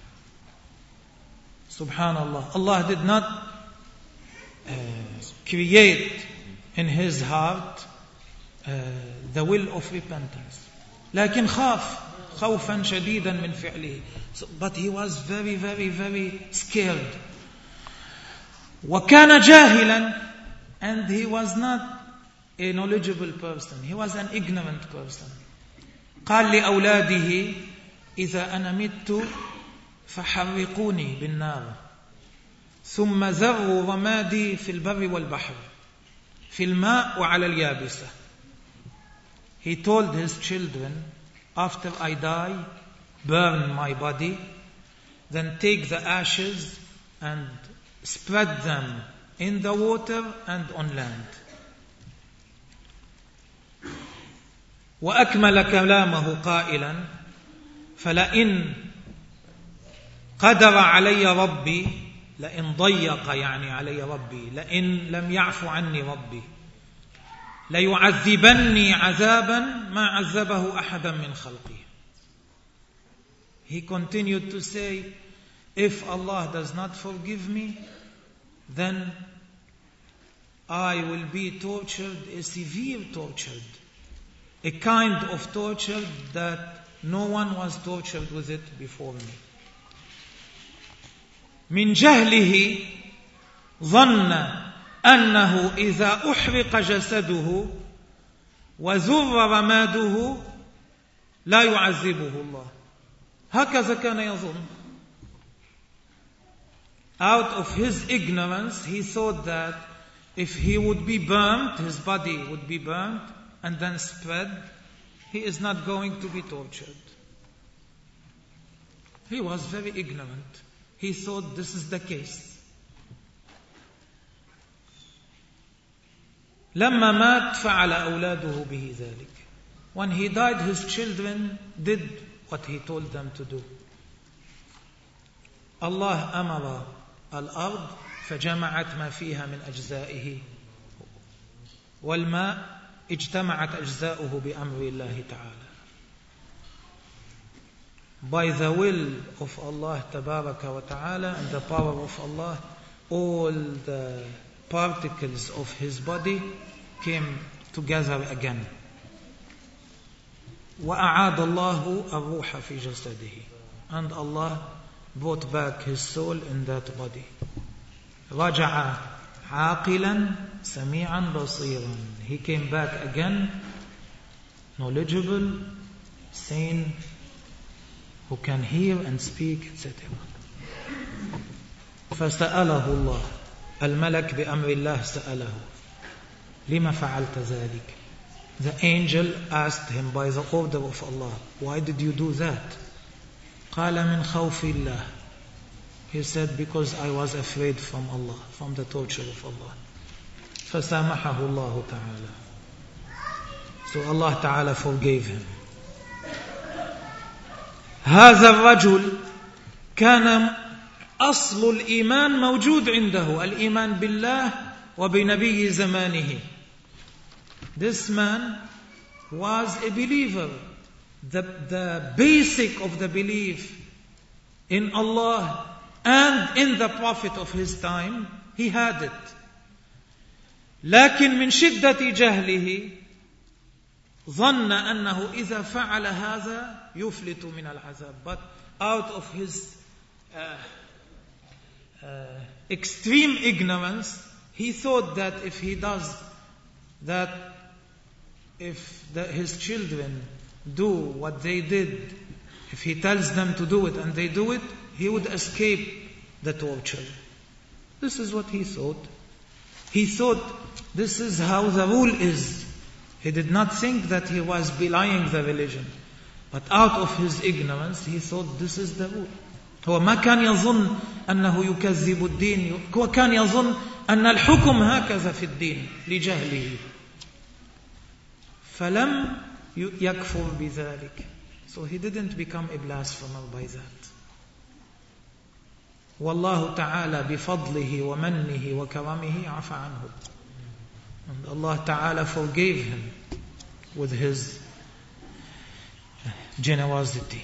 Subhanallah, Allah did not uh, create in his heart uh, the will of repentance. لكن خاف خوفا شديدا من فعله. So, but he was very very very scared. وكان جاهلا, and he was not a knowledgeable person. He was an ignorant person. قال لأولاده إذا أنا مت فحرقوني بالنار ثم ذروا رمادي في البر والبحر في الماء وعلى اليابسة. He told his children, after I die, burn my body, then take the ashes and spread them in the water and on land. وأكمل كلامه قائلا فلئن قدر علي ربي, لئن ضيق يعني علي ربي, لئن لم يعفو عني ربي ليعذبني عذابا ما عذبه أحدا من خلقي. He continued to say, if Allah does not forgive me, then I will be tortured, a severe tortured, a kind of torture that no one was tortured with it before me. من جهله ظن أنه إذا أحرق جسده وذر رماده لا يعذبه الله. هكذا كان يظن. Out of his ignorance, he thought that if he would be burnt, his body would be burnt and then spread, he is not going to be tortured. He was very ignorant. He thought this is the case. لما مات فعل أولاده به ذلك. When he died, his children did what he told them to do. Allah أمر الأرض فجمعت ما فيها من أجزائه والماء اجتمعت أجزاؤه بأمر الله تعالى. By the will of Allah Tabaraka wa Ta'ala and the power of Allah, all the particles of his body came together again. وأعاد الله الروح في جسده, and Allah brought back his soul in that body. رجع عاقلا سميعا بصيرا. He came back again, knowledgeable, sane, who can hear and speak, et cetera. فسأله الله. الملك بأمر الله سأله. لما فعلت ذلك? The angel asked him by the order of Allah, why did you do that? قال من خوف الله. He said, because I was afraid from Allah, from the torture of Allah. فسامحه الله تعالى. So Allah Ta'ala forgave him. هذا الرجل كان أصل الإيمان موجود عنده، الإيمان بالله وبنبي زمانه. This man was a believer. The, the basic of the belief in Allah and in the Prophet of his time, he had it. لكن من شدة جهله ظن أنه إذا فعل هذا يفلت من العذاب. But out of his uh, uh, extreme ignorance, he thought that if he does that, if the, his children do what they did, if he tells them to do it and they do it, he would escape the torture. This is what he thought. He thought this is how the rule is. He did not think that he was belying the religion. But out of his ignorance, he thought this is the rule. هو ما كان يظن أنه يكذب الدين. هو كان يظن أن الحكم هكذا في الدين لجهله. فلم يكفر بذلك. So he didn't become a blasphemer by that. والله تعالى بفضله ومنه وكرمه عفى عنه. And Allah Ta'ala forgave him with his generosity.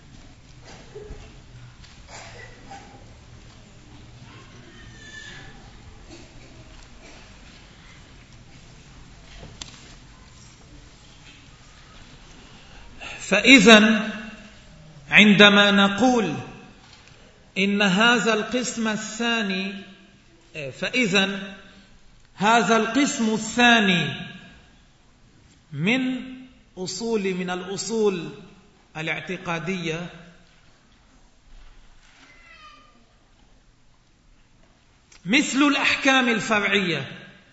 فإذا عندما نقول إن هذا القسم الثاني فإذا هذا القسم الثاني من أصول من الأصول الاعتقادية مثل الأحكام الفرعية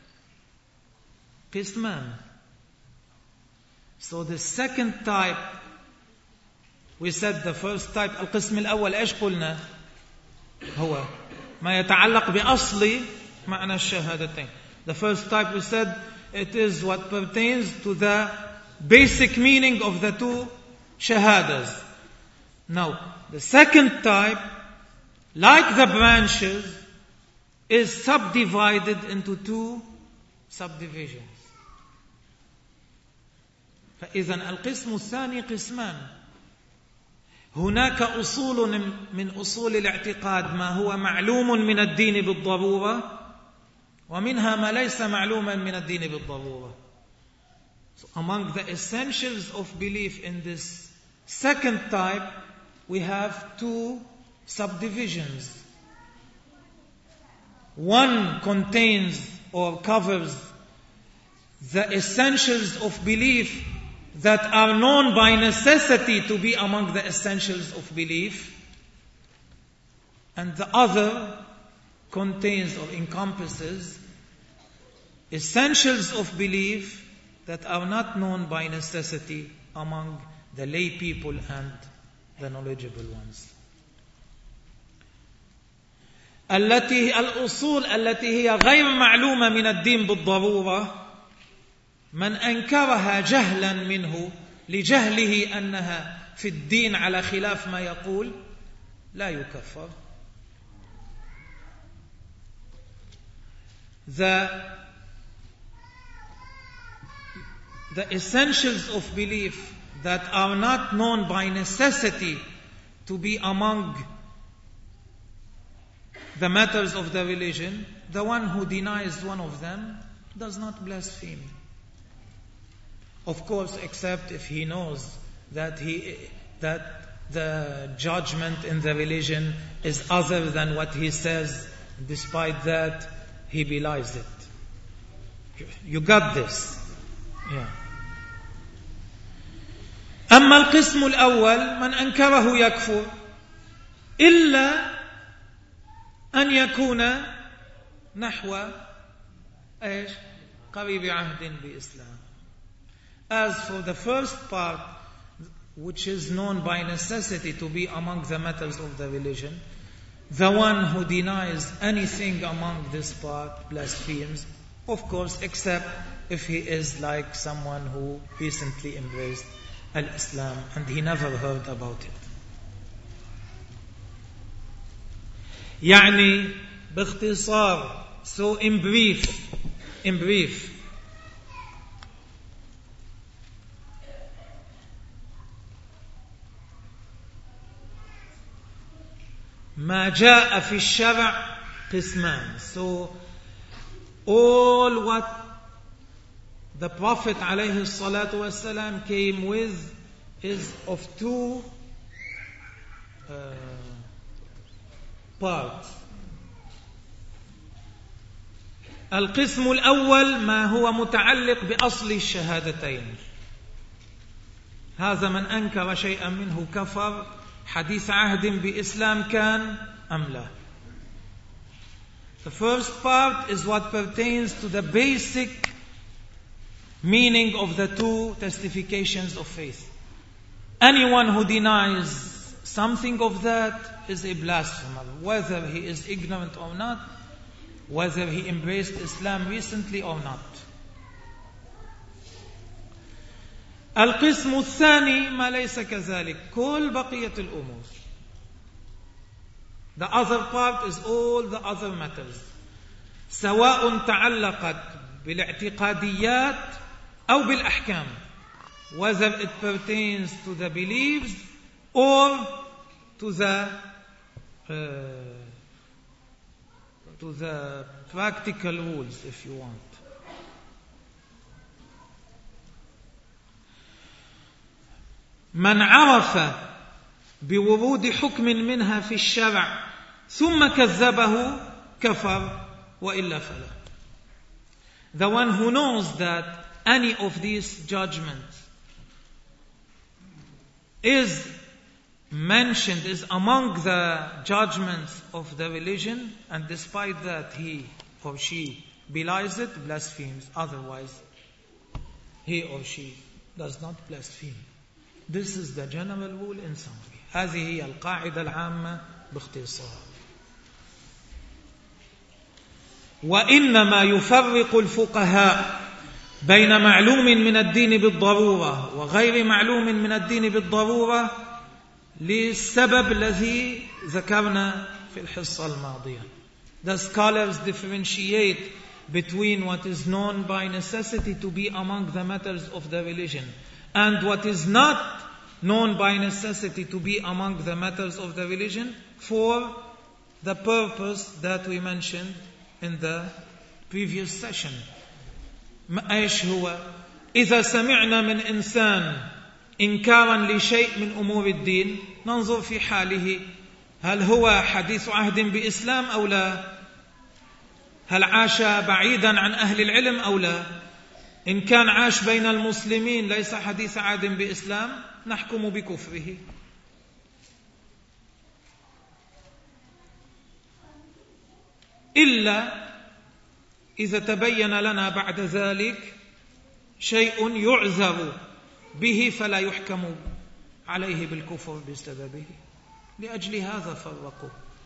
قسمان. So the second type, we said the first type, القسم الأول إيش قلنا؟ هو ما يتعلق بأصل معنى الشهادتين. The first type we said it is what pertains to the basic meaning of the two shahadas. Now, the second type, like the branches, is subdivided into two subdivisions. فإذا القسم الثاني قسمان. هناك أصول من أصول الاعتقاد ما هو معلوم من الدين بالضرورة ومنها ما ليس معلوما من الدين بالضرورة. So among the essentials of belief in this second type, we have two subdivisions. One contains or covers the essentials of belief that are known by necessity to be among the essentials of belief, and the other contains or encompasses essentials of belief that are not known by necessity among the lay people and the knowledgeable ones. التي الأصول التي هي غير معلومة من الدين بالضرورة من أنكرها جهلا منه لجهله أنها في الدين على خلاف ما يقول لا يكفر. The, the essentials of belief that are not known by necessity to be among the matters of the religion, the one who denies one of them does not blaspheme. Of course, except if he knows that he that the judgment in the religion is other than what he says. Despite that, he belies it. You got this? Yeah. أما القسم الأول من أنكره يكفر إلا أن يكون نحو إيش قريب عهد بإسلام. As for the first part, which is known by necessity to be among the matters of the religion, the one who denies anything among this part blasphemes, of course, except if he is like someone who recently embraced al-Islam and he never heard about it. يعني باختصار, so in brief, in brief, ما جاء في الشرع قسمان. So all what the Prophet عليه الصلاة والسلام came with is of two uh, parts. القسم الأول ما هو متعلق بأصل الشهادتين. هذا من أنكر شيئا منه كفر حديث عهد بإسلام كان أم لا. The first part is what pertains to the basic meaning of the two testifications of faith. Anyone who denies something of that is a blasphemer, whether he is ignorant or not, whether he embraced Islam recently or not. القسم الثاني ما ليس كذلك, كل بقية الأمور. The other part is all the other matters, سواء تعلقت بالاعتقاديات أو بالأحكام, whether it pertains to the beliefs or to the uh, to the practical rules, if you want. من عرف بورود حكم منها في الشرع ثم كذبه كفر وإلا فلا. The one who knows that any of these judgments is mentioned, is among the judgments of the religion, and despite that he or she belies it, blasphemes. Otherwise, he or she does not blaspheme. This is the general rule in summary. هذه هي القاعدة العامة باختصار. وإنما يفرق الفقهاء بين معلوم من الدين بالضرورة وغير معلوم من الدين بالضرورة للسبب الذي ذكرنا في الحصة الماضية. The scholars differentiate between what is known by necessity to be among the matters of the religion and what is not known by necessity to be among the matters of the religion for the purpose that we mentioned in the previous session. ايش هو؟ إذا سمعنا من إنسان إنكارا لشيء من أمور الدين ننظر في حاله، هل هو حديث عهد بإسلام أو لا؟ هل عاش بعيدا عن أهل العلم أو لا؟ إن كان عاش بين المسلمين ليس حديث عهد بإسلام نحكم بكفره. إلا إذا تبين لنا بعد ذلك شيء يعذر به فلا يحكم عليه بالكفر بسببه. لأجل هذا فرقوا.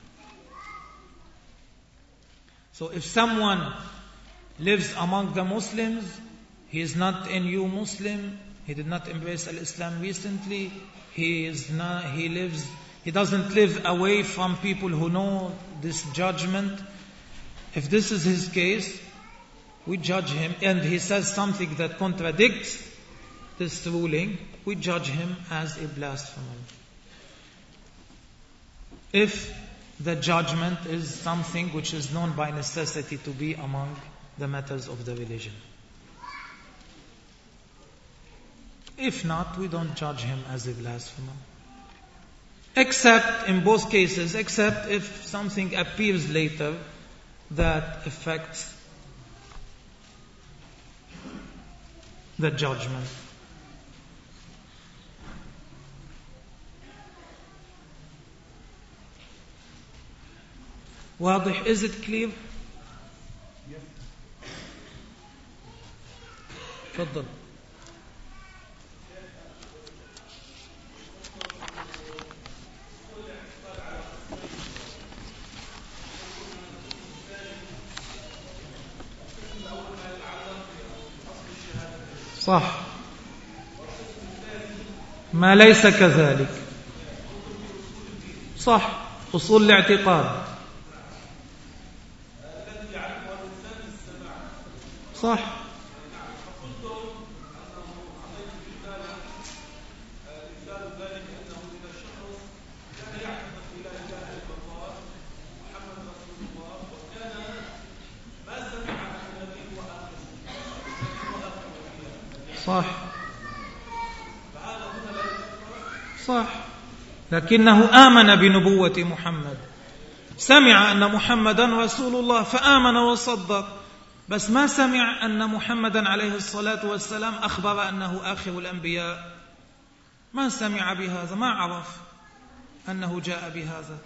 So if someone lives among the Muslims, he is not a new Muslim, he did not embrace al-Islam recently, he is not, he lives, he doesn't live away from people who know this judgment. If this is his case, we judge him, and he says something that contradicts this ruling, we judge him as a blasphemer. If the judgment is something which is known by necessity to be among the matters of the religion. If not, we don't judge him as a blasphemer. except in both cases, except if something appears later that affects the judgment. واضح? Is it clear? تفضل. صح. ما ليس كذلك. صح. أصول الاعتقاد. صح. صح. صح. لكنه آمن بنبوة محمد، سمع أن محمدا رسول الله فآمن وصدق، بس ما سمع أن محمدا عليه الصلاة والسلام أخبر أنه آخر الأنبياء. ما سمع بهذا، ما عرف أنه جاء بهذا.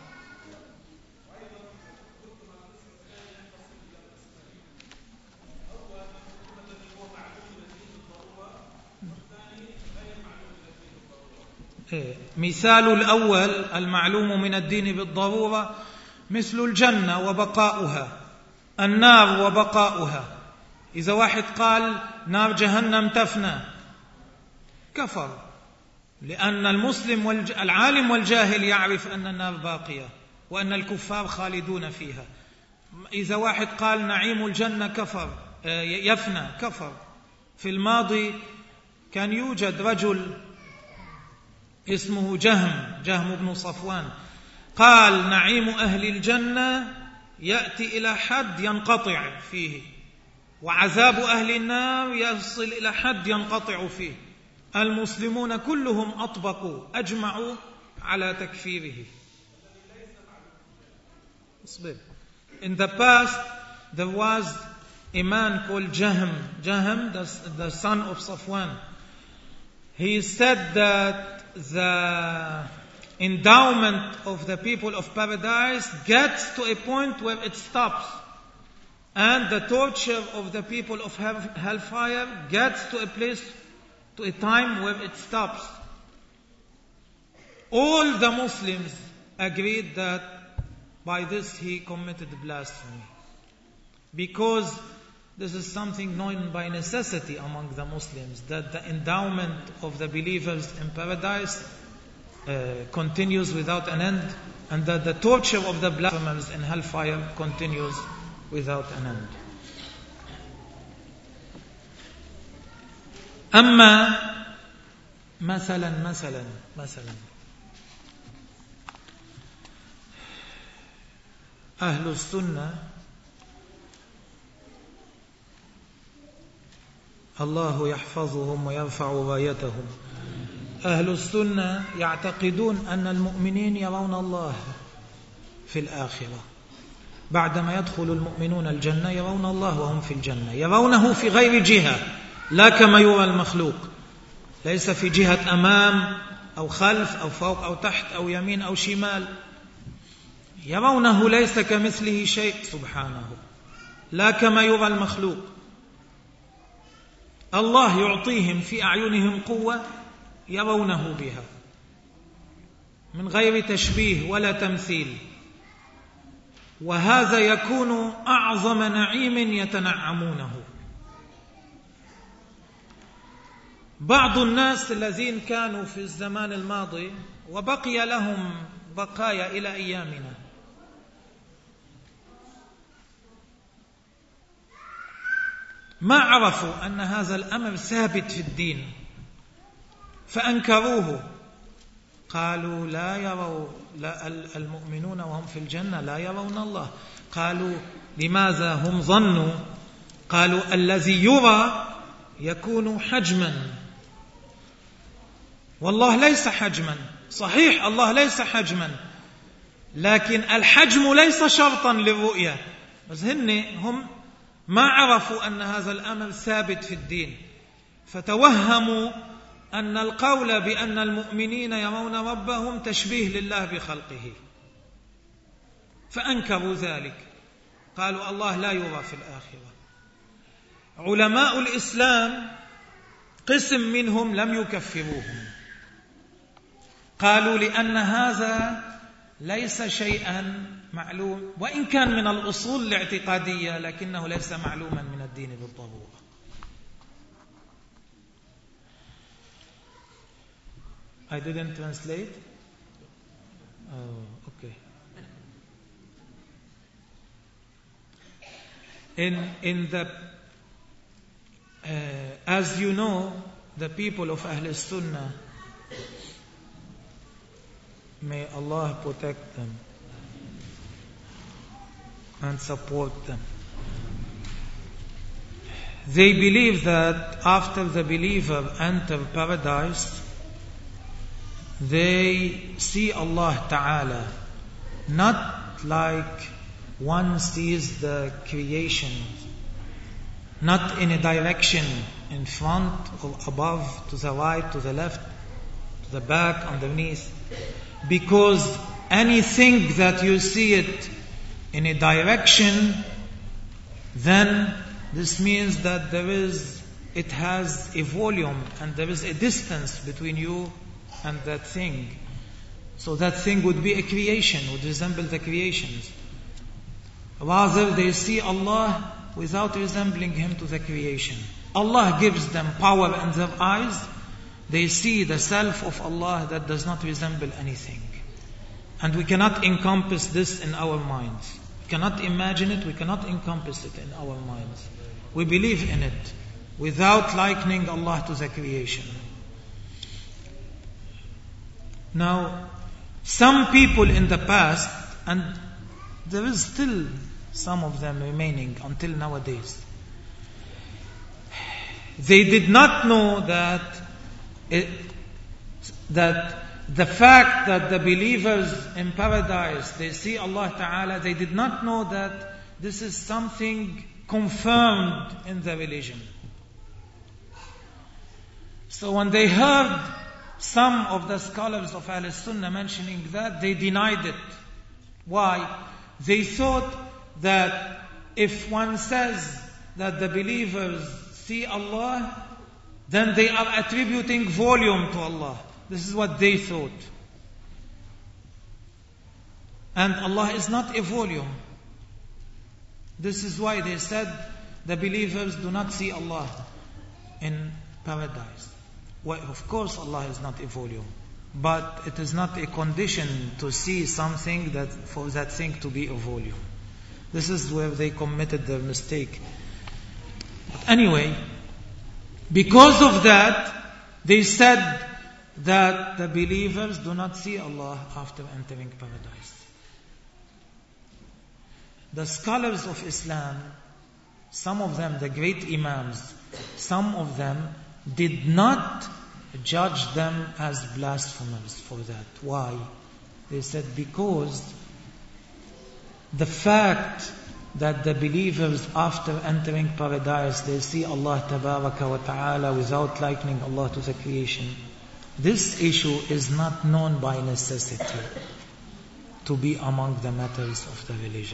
مثال الأول المعلوم من الدين بالضرورة مثل الجنة وبقاؤها، النار وبقاؤها. إذا واحد قال نار جهنم تفنى كفر، لأن المسلم والج... العالم والجاهل يعرف أن النار باقية وأن الكفار خالدون فيها. إذا واحد قال نعيم الجنة كفر، يفنى كفر. في الماضي كان يوجد رجل اسمه جهم جهم بن صفوان، قال نعيم أهل الجنة يأتي إلى حد ينقطع فيه، وعذاب أهل النار يصل إلى حد ينقطع فيه. المسلمون كلهم أطبقوا أجمعوا على تكفيره. In the past there was a man called Jahm, Jahm the, the son of Safwan. He said that the endowment of the people of paradise gets to a point where it stops, and the torture of the people of hellfire gets to a place, to a time where it stops. All the Muslims agreed that by this he committed blasphemy, because this is something known by necessity among the Muslims, that the endowment of the believers in paradise uh, continues without an end, and that the torture of the blasphemers in hellfire continues without an end. أما مثلا مثلا مثلا أهل السنة الله يحفظهم ويرفع رايتهم، أهل السنة يعتقدون أن المؤمنين يرون الله في الآخرة. بعدما يدخل المؤمنون الجنة يرون الله وهم في الجنة، يرونه في غير جهة، لا كما يرى المخلوق، ليس في جهة أمام أو خلف أو فوق أو تحت أو يمين أو شمال. يرونه ليس كمثله شيء سبحانه، لا كما يرى المخلوق. الله يعطيهم في أعينهم قوة يرونه بها من غير تشبيه ولا تمثيل، وهذا يكون أعظم نعيم يتنعمونه. بعض الناس الذين كانوا في الزمان الماضي وبقي لهم بقايا إلى أيامنا ما عرفوا أن هذا الأمر ثابت في الدين، فأنكروه. قالوا لا يروا لا المؤمنون وهم في الجنة لا يرون الله. قالوا لماذا هم ظنوا؟ قالوا الذي يرى يكون حجما، والله ليس حجما، صحيح الله ليس حجما، لكن الحجم ليس شرطا للرؤية. بس هن هم ما عرفوا أن هذا الأمر ثابت في الدين، فتوهموا أن القول بأن المؤمنين يرون ربهم تشبيه لله بخلقه، فأنكروا ذلك، قالوا الله لا يرى في الآخرة. علماء الإسلام قسم منهم لم يكفروهم، قالوا لأن هذا ليس شيئا معلوم، وإن كان من الأصول الاعتقادية لكنه ليس معلوما من الدين بالضرورة. I didn't translate? Oh, okay. In, in the, uh, as you know, the people of Ahl Sunnah, may Allah protect them and support them. They believe that after the believer enters paradise, they see Allah Ta'ala not like one sees the creation, not in a direction, in front or above, to the right, to the left, to the back, underneath. Because anything that you see it in a direction, then this means that there is, it has a volume and there is a distance between you and that thing. So that thing would be a creation, would resemble the creations. Rather, they see Allah without resembling Him to the creation. Allah gives them power in their eyes. They see the self of Allah that does not resemble anything. And we cannot encompass this in our minds. We cannot imagine it, we cannot encompass it in our minds. We believe in it without likening Allah to the creation. Now, some people in the past, and there is still some of them remaining until nowadays, they did not know that it, that the fact that the believers in paradise, they see Allah Ta'ala, they did not know that this is something confirmed in the religion. So when they heard some of the scholars of Ahl Sunnah mentioning that, they denied it. Why? They thought that if one says that the believers see Allah, then they are attributing volume to Allah. This is what they thought. And Allah is not a volume. This is why they said the believers do not see Allah in paradise. Well, of course Allah is not a volume, but it is not a condition to see something that for that thing to be a volume. This is where they committed their mistake. But anyway, because of that, they said that the believers do not see Allah after entering paradise. The scholars of Islam, some of them, the great imams, some of them did not judge them as blasphemers for that. Why? They said because the fact that the believers after entering paradise, they see Allah Tabaraka wa Ta'ala without likening Allah to the creation, this issue is not known by necessity to be among the matters of the religion.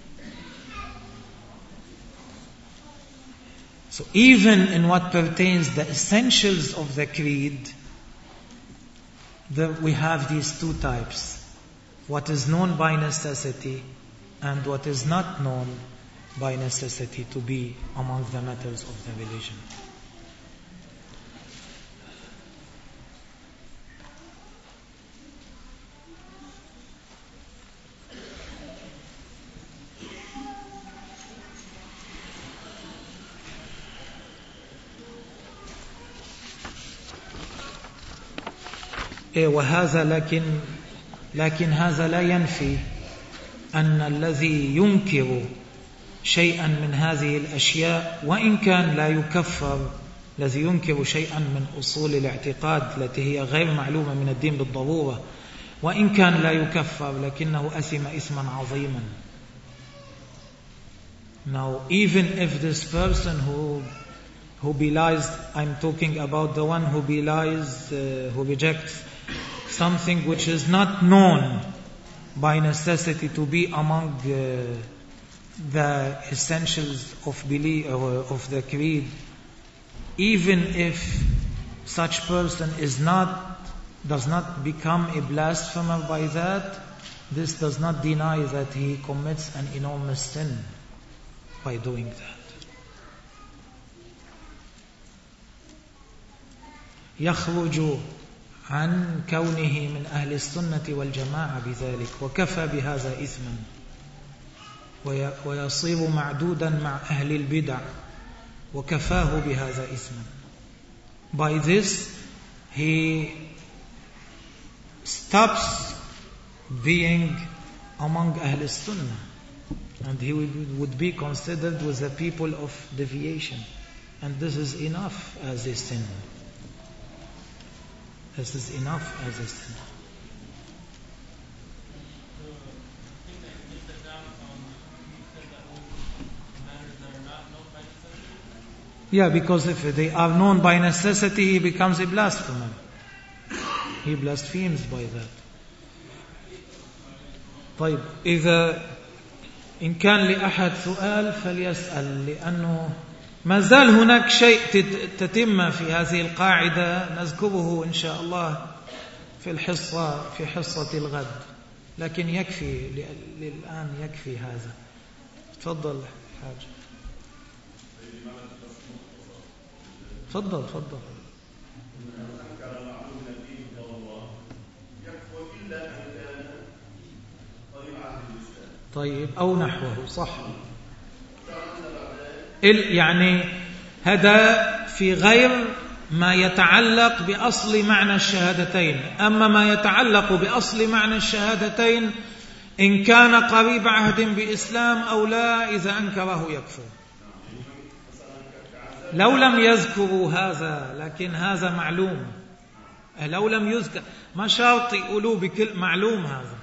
So even in what pertains the essentials of the creed, the, we have these two types. What is known by necessity and what is not known by necessity to be among the matters of the religion. وهذا لكن لكن هذا لا ينفي أن الذي ينكر شيئا من هذه الأشياء وإن كان لا يكفر الذي ينكر شيئا من أصول الاعتقاد التي هي غير معلومة من الدين بالضرورة وإن كان لا يكفر لكنه أثم إثما عظيما. Now even if this person who who belies, I'm talking about the one who belies, uh, who rejects something which is not known by necessity to be among uh, the essentials of belief uh, of the creed, even if such person is not does not become a blasphemer by that, this does not deny that he commits an enormous sin by doing that. يخرج عن كونه من أهل السنة والجماعة بذلك وكفى بهذا إثما ويصير معدودا مع أهل البدع وكفاه بهذا إثما. By this he stops being among أهل السنة and he would be considered with the people of deviation, and this is enough as a sin. This is enough as a sin. Yeah, because if they are known by necessity, he becomes a blasphemer. He blasphemes by that. طيب, إذا إن كان لأحد سؤال فليسأل, لأنه ما زال هناك شيء تتم في هذه القاعدة نذكره إن شاء الله في الحصة في حصة الغد, لكن يكفي للآن يكفي هذا. تفضل حاج. تفضل تفضل. طيب, أو نحوه, صح. يعني هذا في غير ما يتعلق بأصل معنى الشهادتين. أما ما يتعلق بأصل معنى الشهادتين إن كان قريب عهد بإسلام أو لا, إذا أنكره يكفر. لو لم يذكروا هذا, لكن هذا معلوم. لو لم يذكر ما شرط يقولوا بكل معلوم هذا.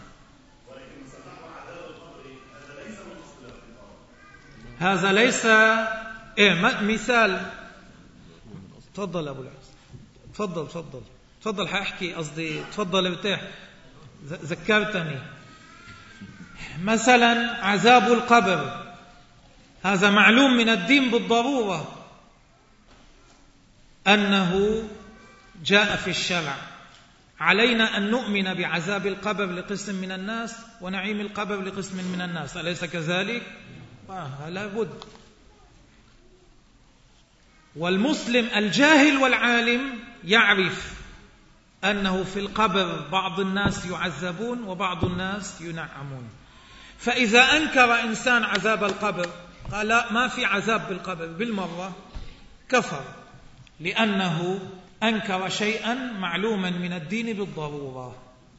هذا ليس إيه مثال. تفضل أبو العز. تفضل تفضل تفضل حأحكي قصدي تفضل ارتاح, ذكرتني. مثلا عذاب القبر هذا معلوم من الدين بالضرورة أنه جاء في الشرع. علينا أن نؤمن بعذاب القبر لقسم من الناس ونعيم القبر لقسم من الناس, أليس كذلك؟ آه لا بد. والمسلم الجاهل والعالم يعرف أنه في القبر بعض الناس يعذبون وبعض الناس ينعمون. فإذا أنكر إنسان عذاب القبر قال لا, ما في عذاب بالقبر بالمرة, كفر, لأنه أنكر شيئا معلوما من الدين بالضرورة.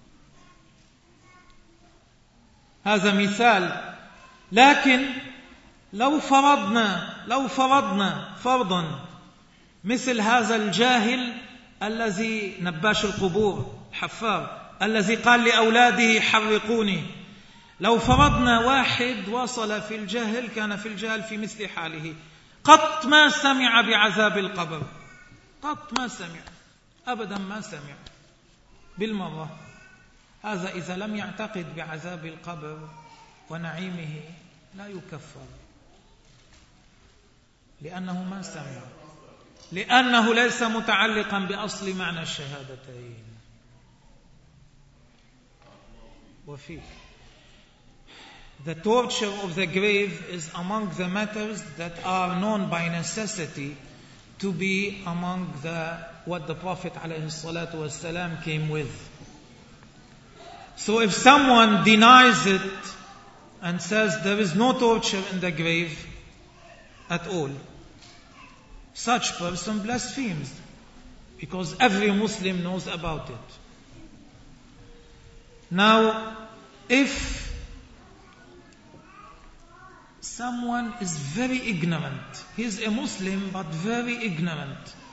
هذا مثال. لكن لو فرضنا لو فرضنا فرضا مثل هذا الجاهل الذي نباش القبور حفار الذي قال لأولاده حرقوني, لو فرضنا واحد وصل في الجهل, كان في الجهل في مثل حاله, قط ما سمع بعذاب القبر, قط ما سمع أبدا, ما سمع بالمرة. هذا إذا لم يعتقد بعذاب القبر ونعيمه لا يكفر, لأنه ما سمع, لأنه ليس متعلقا بأصل معنى الشهادتين. وفيه the torture of the grave is among the matters that are known by necessity to be among the what the Prophet ﷺ came with. So if someone denies it and says there is no torture in the grave at all, such person blasphemes, because every Muslim knows about it. Now, if someone is very ignorant, he is a Muslim but very ignorant,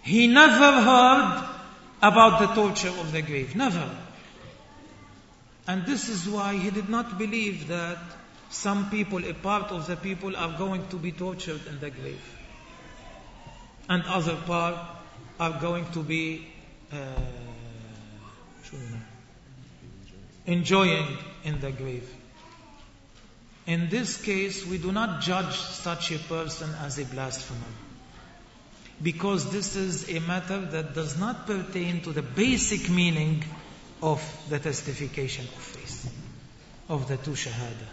he never heard about the torture of the grave. Never. And this is why he did not believe that some people, a part of the people, are going to be tortured in the grave. And other part are going to be uh, enjoying in the grave. In this case, we do not judge such a person as a blasphemer, because this is a matter that does not pertain to the basic meaning of the testification of faith, of the two shahada.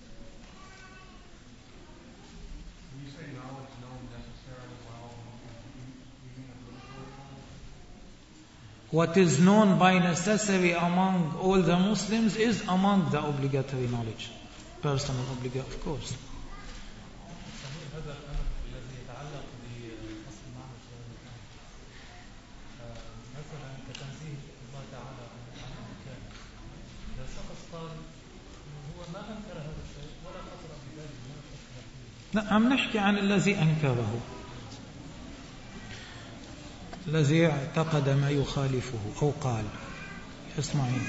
When you say knowledge known necessarily well, you mean obligatory? What is known by necessity among all the Muslims is among the obligatory knowledge. Personal obligation, of course. لا، عم نحكي عن الذي أنكره، الذي اعتقد ما يخالفه أو قال. اسمعين.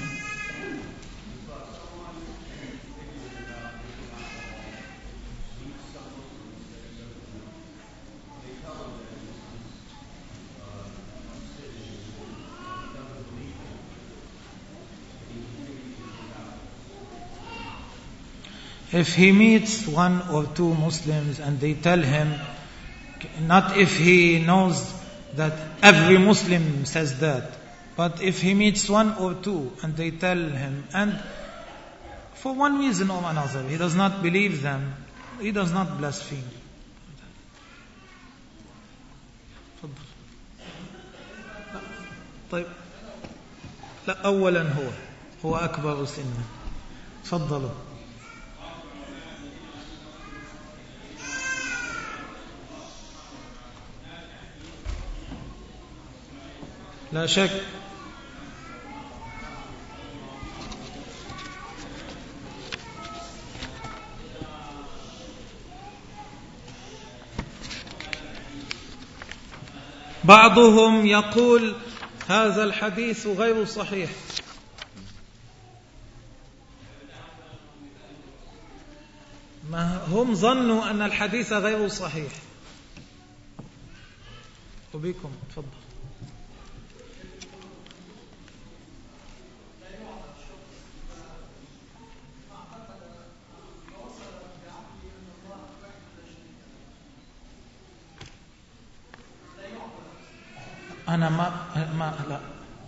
If he meets one or two Muslims and they tell him, not if he knows that every Muslim says that, but if he meets one or two and they tell him, and for one reason or another he does not believe them, he does not blaspheme. طيب لا، أولا هو هو أكبر سنا. تفضلوا. لا شك. بعضهم يقول هذا الحديث غير صحيح. ما هم ظنوا أن الحديث غير صحيح. وبكم تفضل. أنا ما ما لا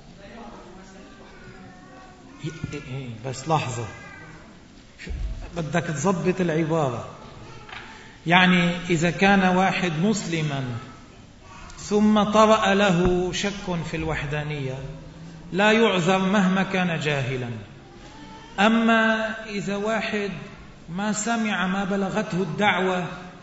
بس لحظة، بدك تضبط العبارة. يعني إذا كان واحد مسلما ثم طرأ له شك في الوحدانية لا يعذر مهما كان جاهلا. أما إذا واحد ما سمع ما بلغته الدعوة،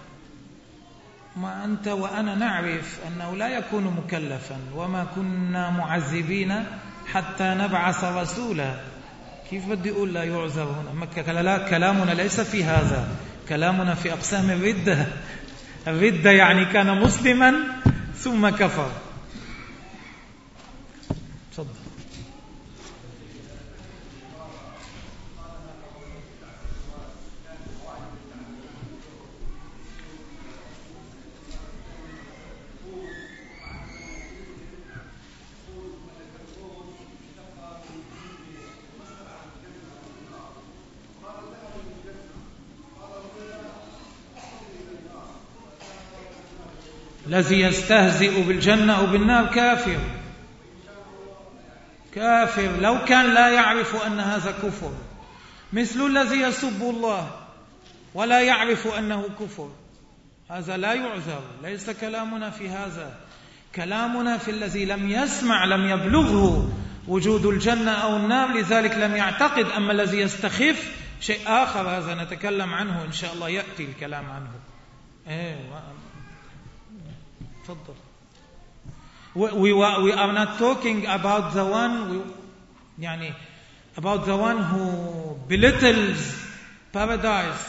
ما أنت وأنا نعرف أنه لا يكون مكلفا، وما كنا معذبين حتى نبعث رسولا. كيف بدي أقول لا يعذر هنا؟ لا، كلامنا ليس في هذا، كلامنا في أقسام الردة. الردة يعني كان مسلما ثم كفر. تفضل. الذي يستهزئ بالجنة أو بالنار كافر. كافر لو كان لا يعرف أن هذا كفر، مثل الذي يسب الله ولا يعرف أنه كفر، هذا لا يعذر. ليس كلامنا في هذا، كلامنا في الذي لم يسمع، لم يبلغه وجود الجنة أو النار، لذلك لم يعتقد. أما الذي يستخف شيء آخر، هذا نتكلم عنه إن شاء الله، يأتي الكلام عنه. إيه تفضل. We, we are not talking about the one we, يعني about the one who belittles paradise.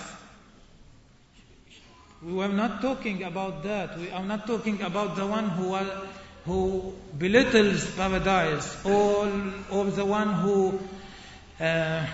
We were not talking about that. We are not talking about the one who who belittles paradise, or, or the one who uh,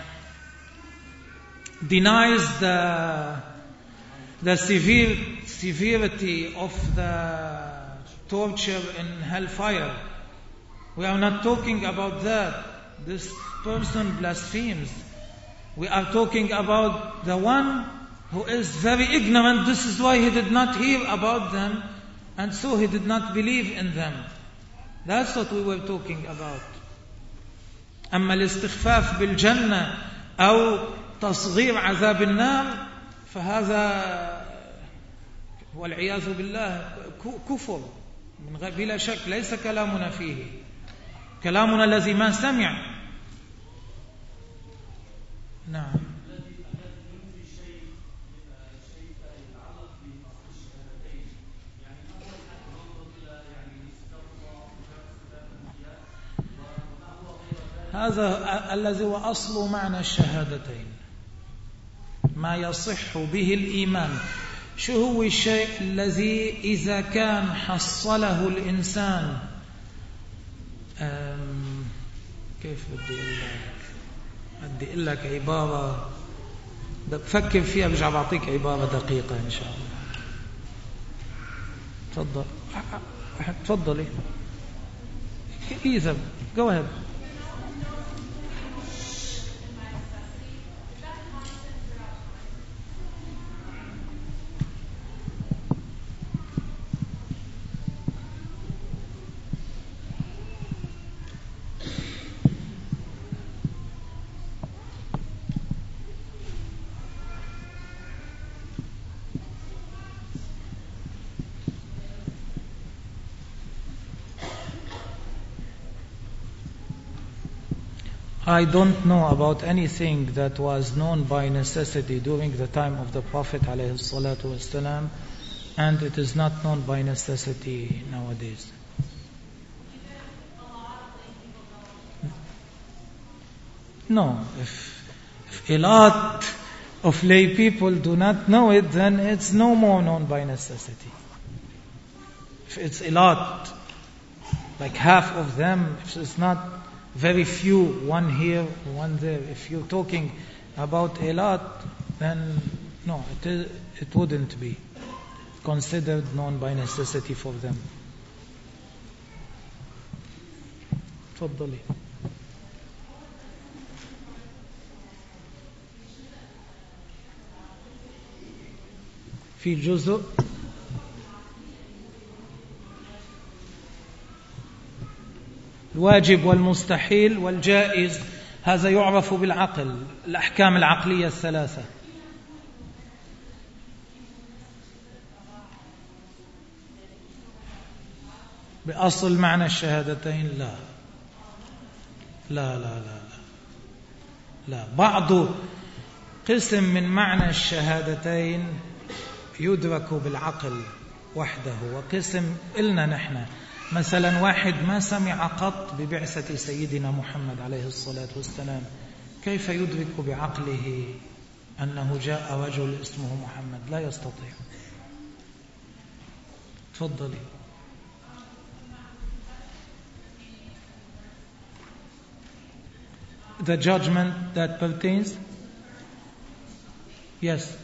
denies the, the severe, severity of the torture in hellfire. We are not talking about that. This person blasphemes. We are talking about the one who is very ignorant. This is why he did not hear about them, and so he did not believe in them. That's what we were talking about. أما الاستخفاف بالجنة أو تصغير عذاب النار فهذا والعياذ بالله كفر من غير بلا شك. ليس كلامنا فيه، كلامنا الذي ما سمع. نعم. هذا الذي هو أصل معنى الشهادتين، ما يصح به الإيمان. شو هو الشيء الذي إذا كان حصله الإنسان، كيف بدي أقول لك بدي أقول لك عبارة بفكر فيها، برجع بعطيك عبارة دقيقة إن شاء الله. تفضل تفضلي. إذا go ahead. I don't know about anything that was known by necessity during the time of the Prophet ﷺ, and it is not known by necessity nowadays. No, if, if a lot of lay people do not know it, then it's no more known by necessity. If it's a lot, like half of them, if it's not very few, one here, one there. If you're talking about a lot, then no, it, is, it wouldn't be considered known by necessity for them. تفضلي. في جزء الواجب والمستحيل والجائز، هذا يعرف بالعقل، الأحكام العقلية الثلاثة. بأصل معنى الشهادتين لا لا لا لا لا, لا. بعض قسم من معنى الشهادتين يدرك بالعقل وحده، وقسم إلنا نحن. مثلا واحد ما سمع قط ببعثة سيدنا محمد عليه الصلاة والسلام، كيف يدرك بعقله أنه جاء رجل اسمه محمد؟ لا يستطيع. تفضلي. The judgment that pertains? Yes.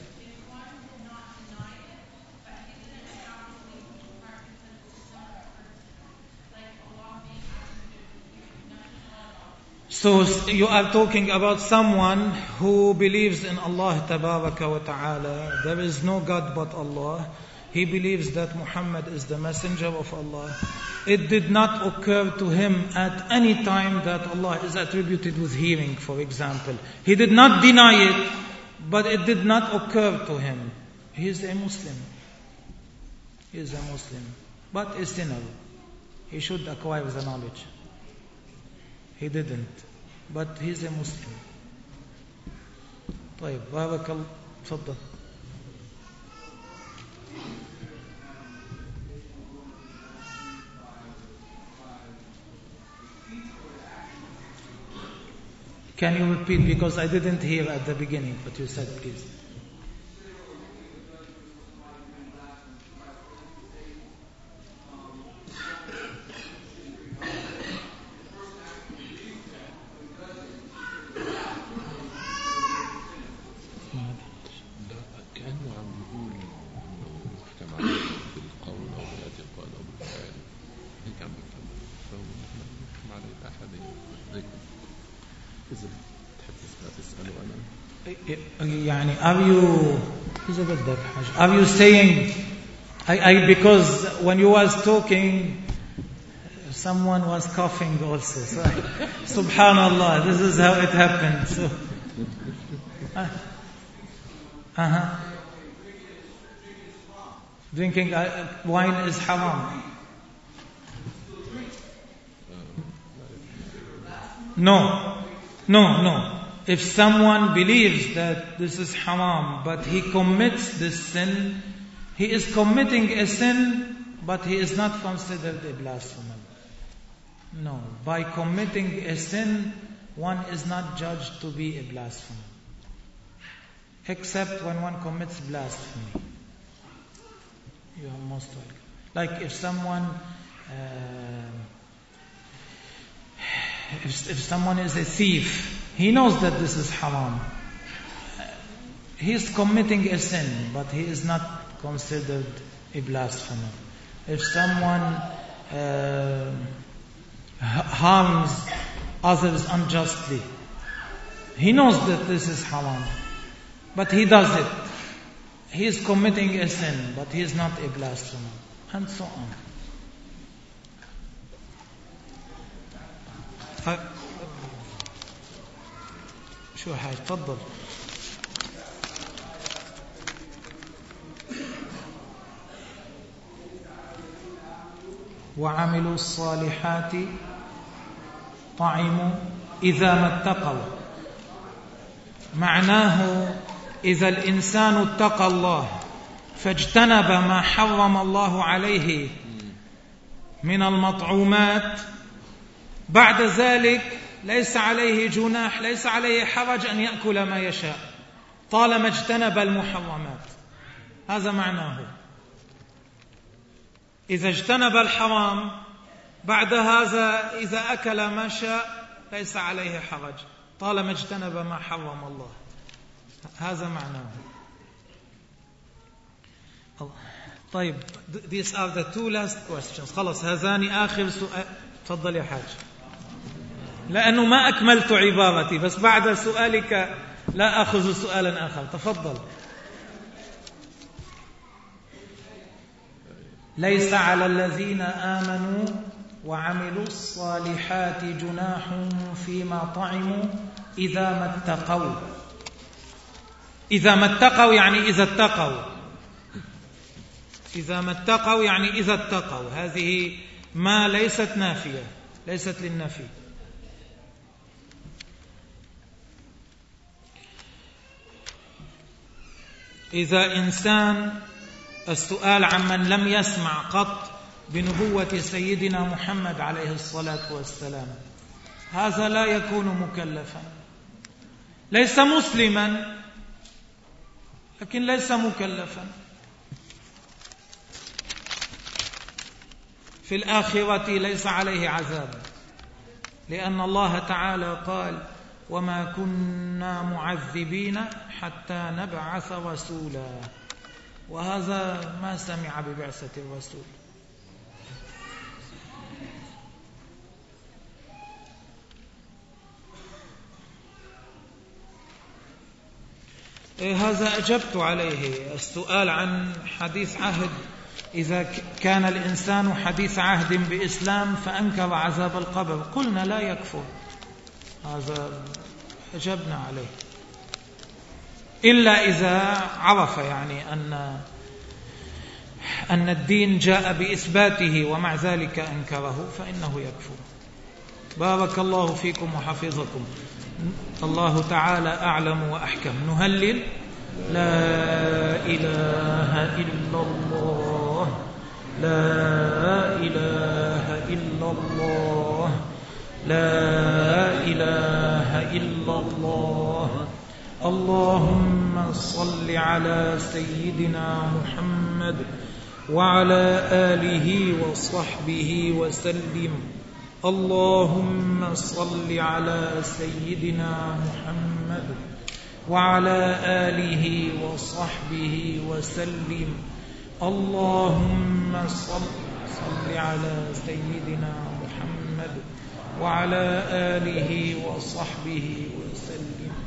So you are talking about someone who believes in Allah Tabaraka wa Ta'ala. There is no God but Allah. He believes that Muhammad is the messenger of Allah. It did not occur to him at any time that Allah is attributed with hearing, for example. He did not deny it, but it did not occur to him. He is a Muslim. He is a Muslim, but a sinner. He should acquire the knowledge. He didn't, but he's a Muslim. طيب بارك الله. تفضل. Can you repeat, because I didn't hear at the beginning what you said, please? عم بيقول إنه يحكم عليه بالقول أو بالاعتقاد أو بالفعل، هيك عم بفهم، فنحن نحكم عليه بأحدين هيك. إذا تحب تسأله أنا يعني are you إذا بدك حاجة are you saying I, I because when you was talking someone was coughing also so, subhanallah this is how it happened so uh, uh-huh. Drinking uh, wine is haram. No, no, no. If someone believes that this is haram, but he commits this sin, he is committing a sin, but he is not considered a blasphemer. No, by committing a sin, one is not judged to be a blasphemer. Except when one commits blasphemy. You are most welcome. Like if someone, uh, if, if someone is a thief, he knows that this is haram. He is committing a sin, but he is not considered a blasphemer. If someone uh, harms others unjustly, he knows that this is haram, but he does it. He is committing a sin, but he is not a blasphemer, and so on. ف... شو حاجة تفضل. وعملوا الصالحات طعموا إذا ما اتقوا. معناه إذا الإنسان اتقى الله فاجتنب ما حرم الله عليه من المطعومات، بعد ذلك ليس عليه جناح، ليس عليه حرج أن يأكل ما يشاء طالما اجتنب المحرمات. هذا معناه. إذا اجتنب الحرام بعد هذا إذا أكل ما شاء ليس عليه حرج طالما اجتنب ما حرم الله. هذا معناه. طيب these are the two last questions. خلص هذان آخر سؤال. تفضل يا حاج. لأنه ما أكملت عبارتي، بس بعد سؤالك لا أخذ سؤالا آخر. تفضل. ليس على الذين آمنوا وعملوا الصالحات جناح فيما طعموا إذا ما اتقوا. إذا ما اتقوا يعني إذا اتقوا. إذا ما اتقوا يعني إذا اتقوا. هذه ما ليست نافية، ليست للنفي. إذا إنسان، السؤال عمن لم يسمع قط بنبوة سيدنا محمد عليه الصلاة والسلام، هذا لا يكون مكلفا. ليس مسلما لكن ليس مكلفا. في الآخرة ليس عليه عذاب، لأن الله تعالى قال: وما كنا معذبين حتى نبعث رسولا. وهذا ما سمع ببعثة الرسول. هذا أجبت عليه. السؤال عن حديث عهد، إذا كان الإنسان حديث عهد بإسلام فأنكر عذاب القبر، قلنا لا يكفر. هذا أجبنا عليه، إلا إذا عرف يعني أن أن الدين جاء بإثباته ومع ذلك أنكره فإنه يكفر. بارك الله فيكم وحفظكم. الله تعالى أعلم وأحكم. نهلل: لا إله إلا الله، لا إله إلا الله، لا إله إلا الله. اللهم صل على سيدنا محمد وعلى آله وصحبه وسلم. اللهم صل على سيدنا محمد وعلى آله وصحبه وسلم. اللهم صل صل على سيدنا محمد وعلى آله وصحبه وسلم.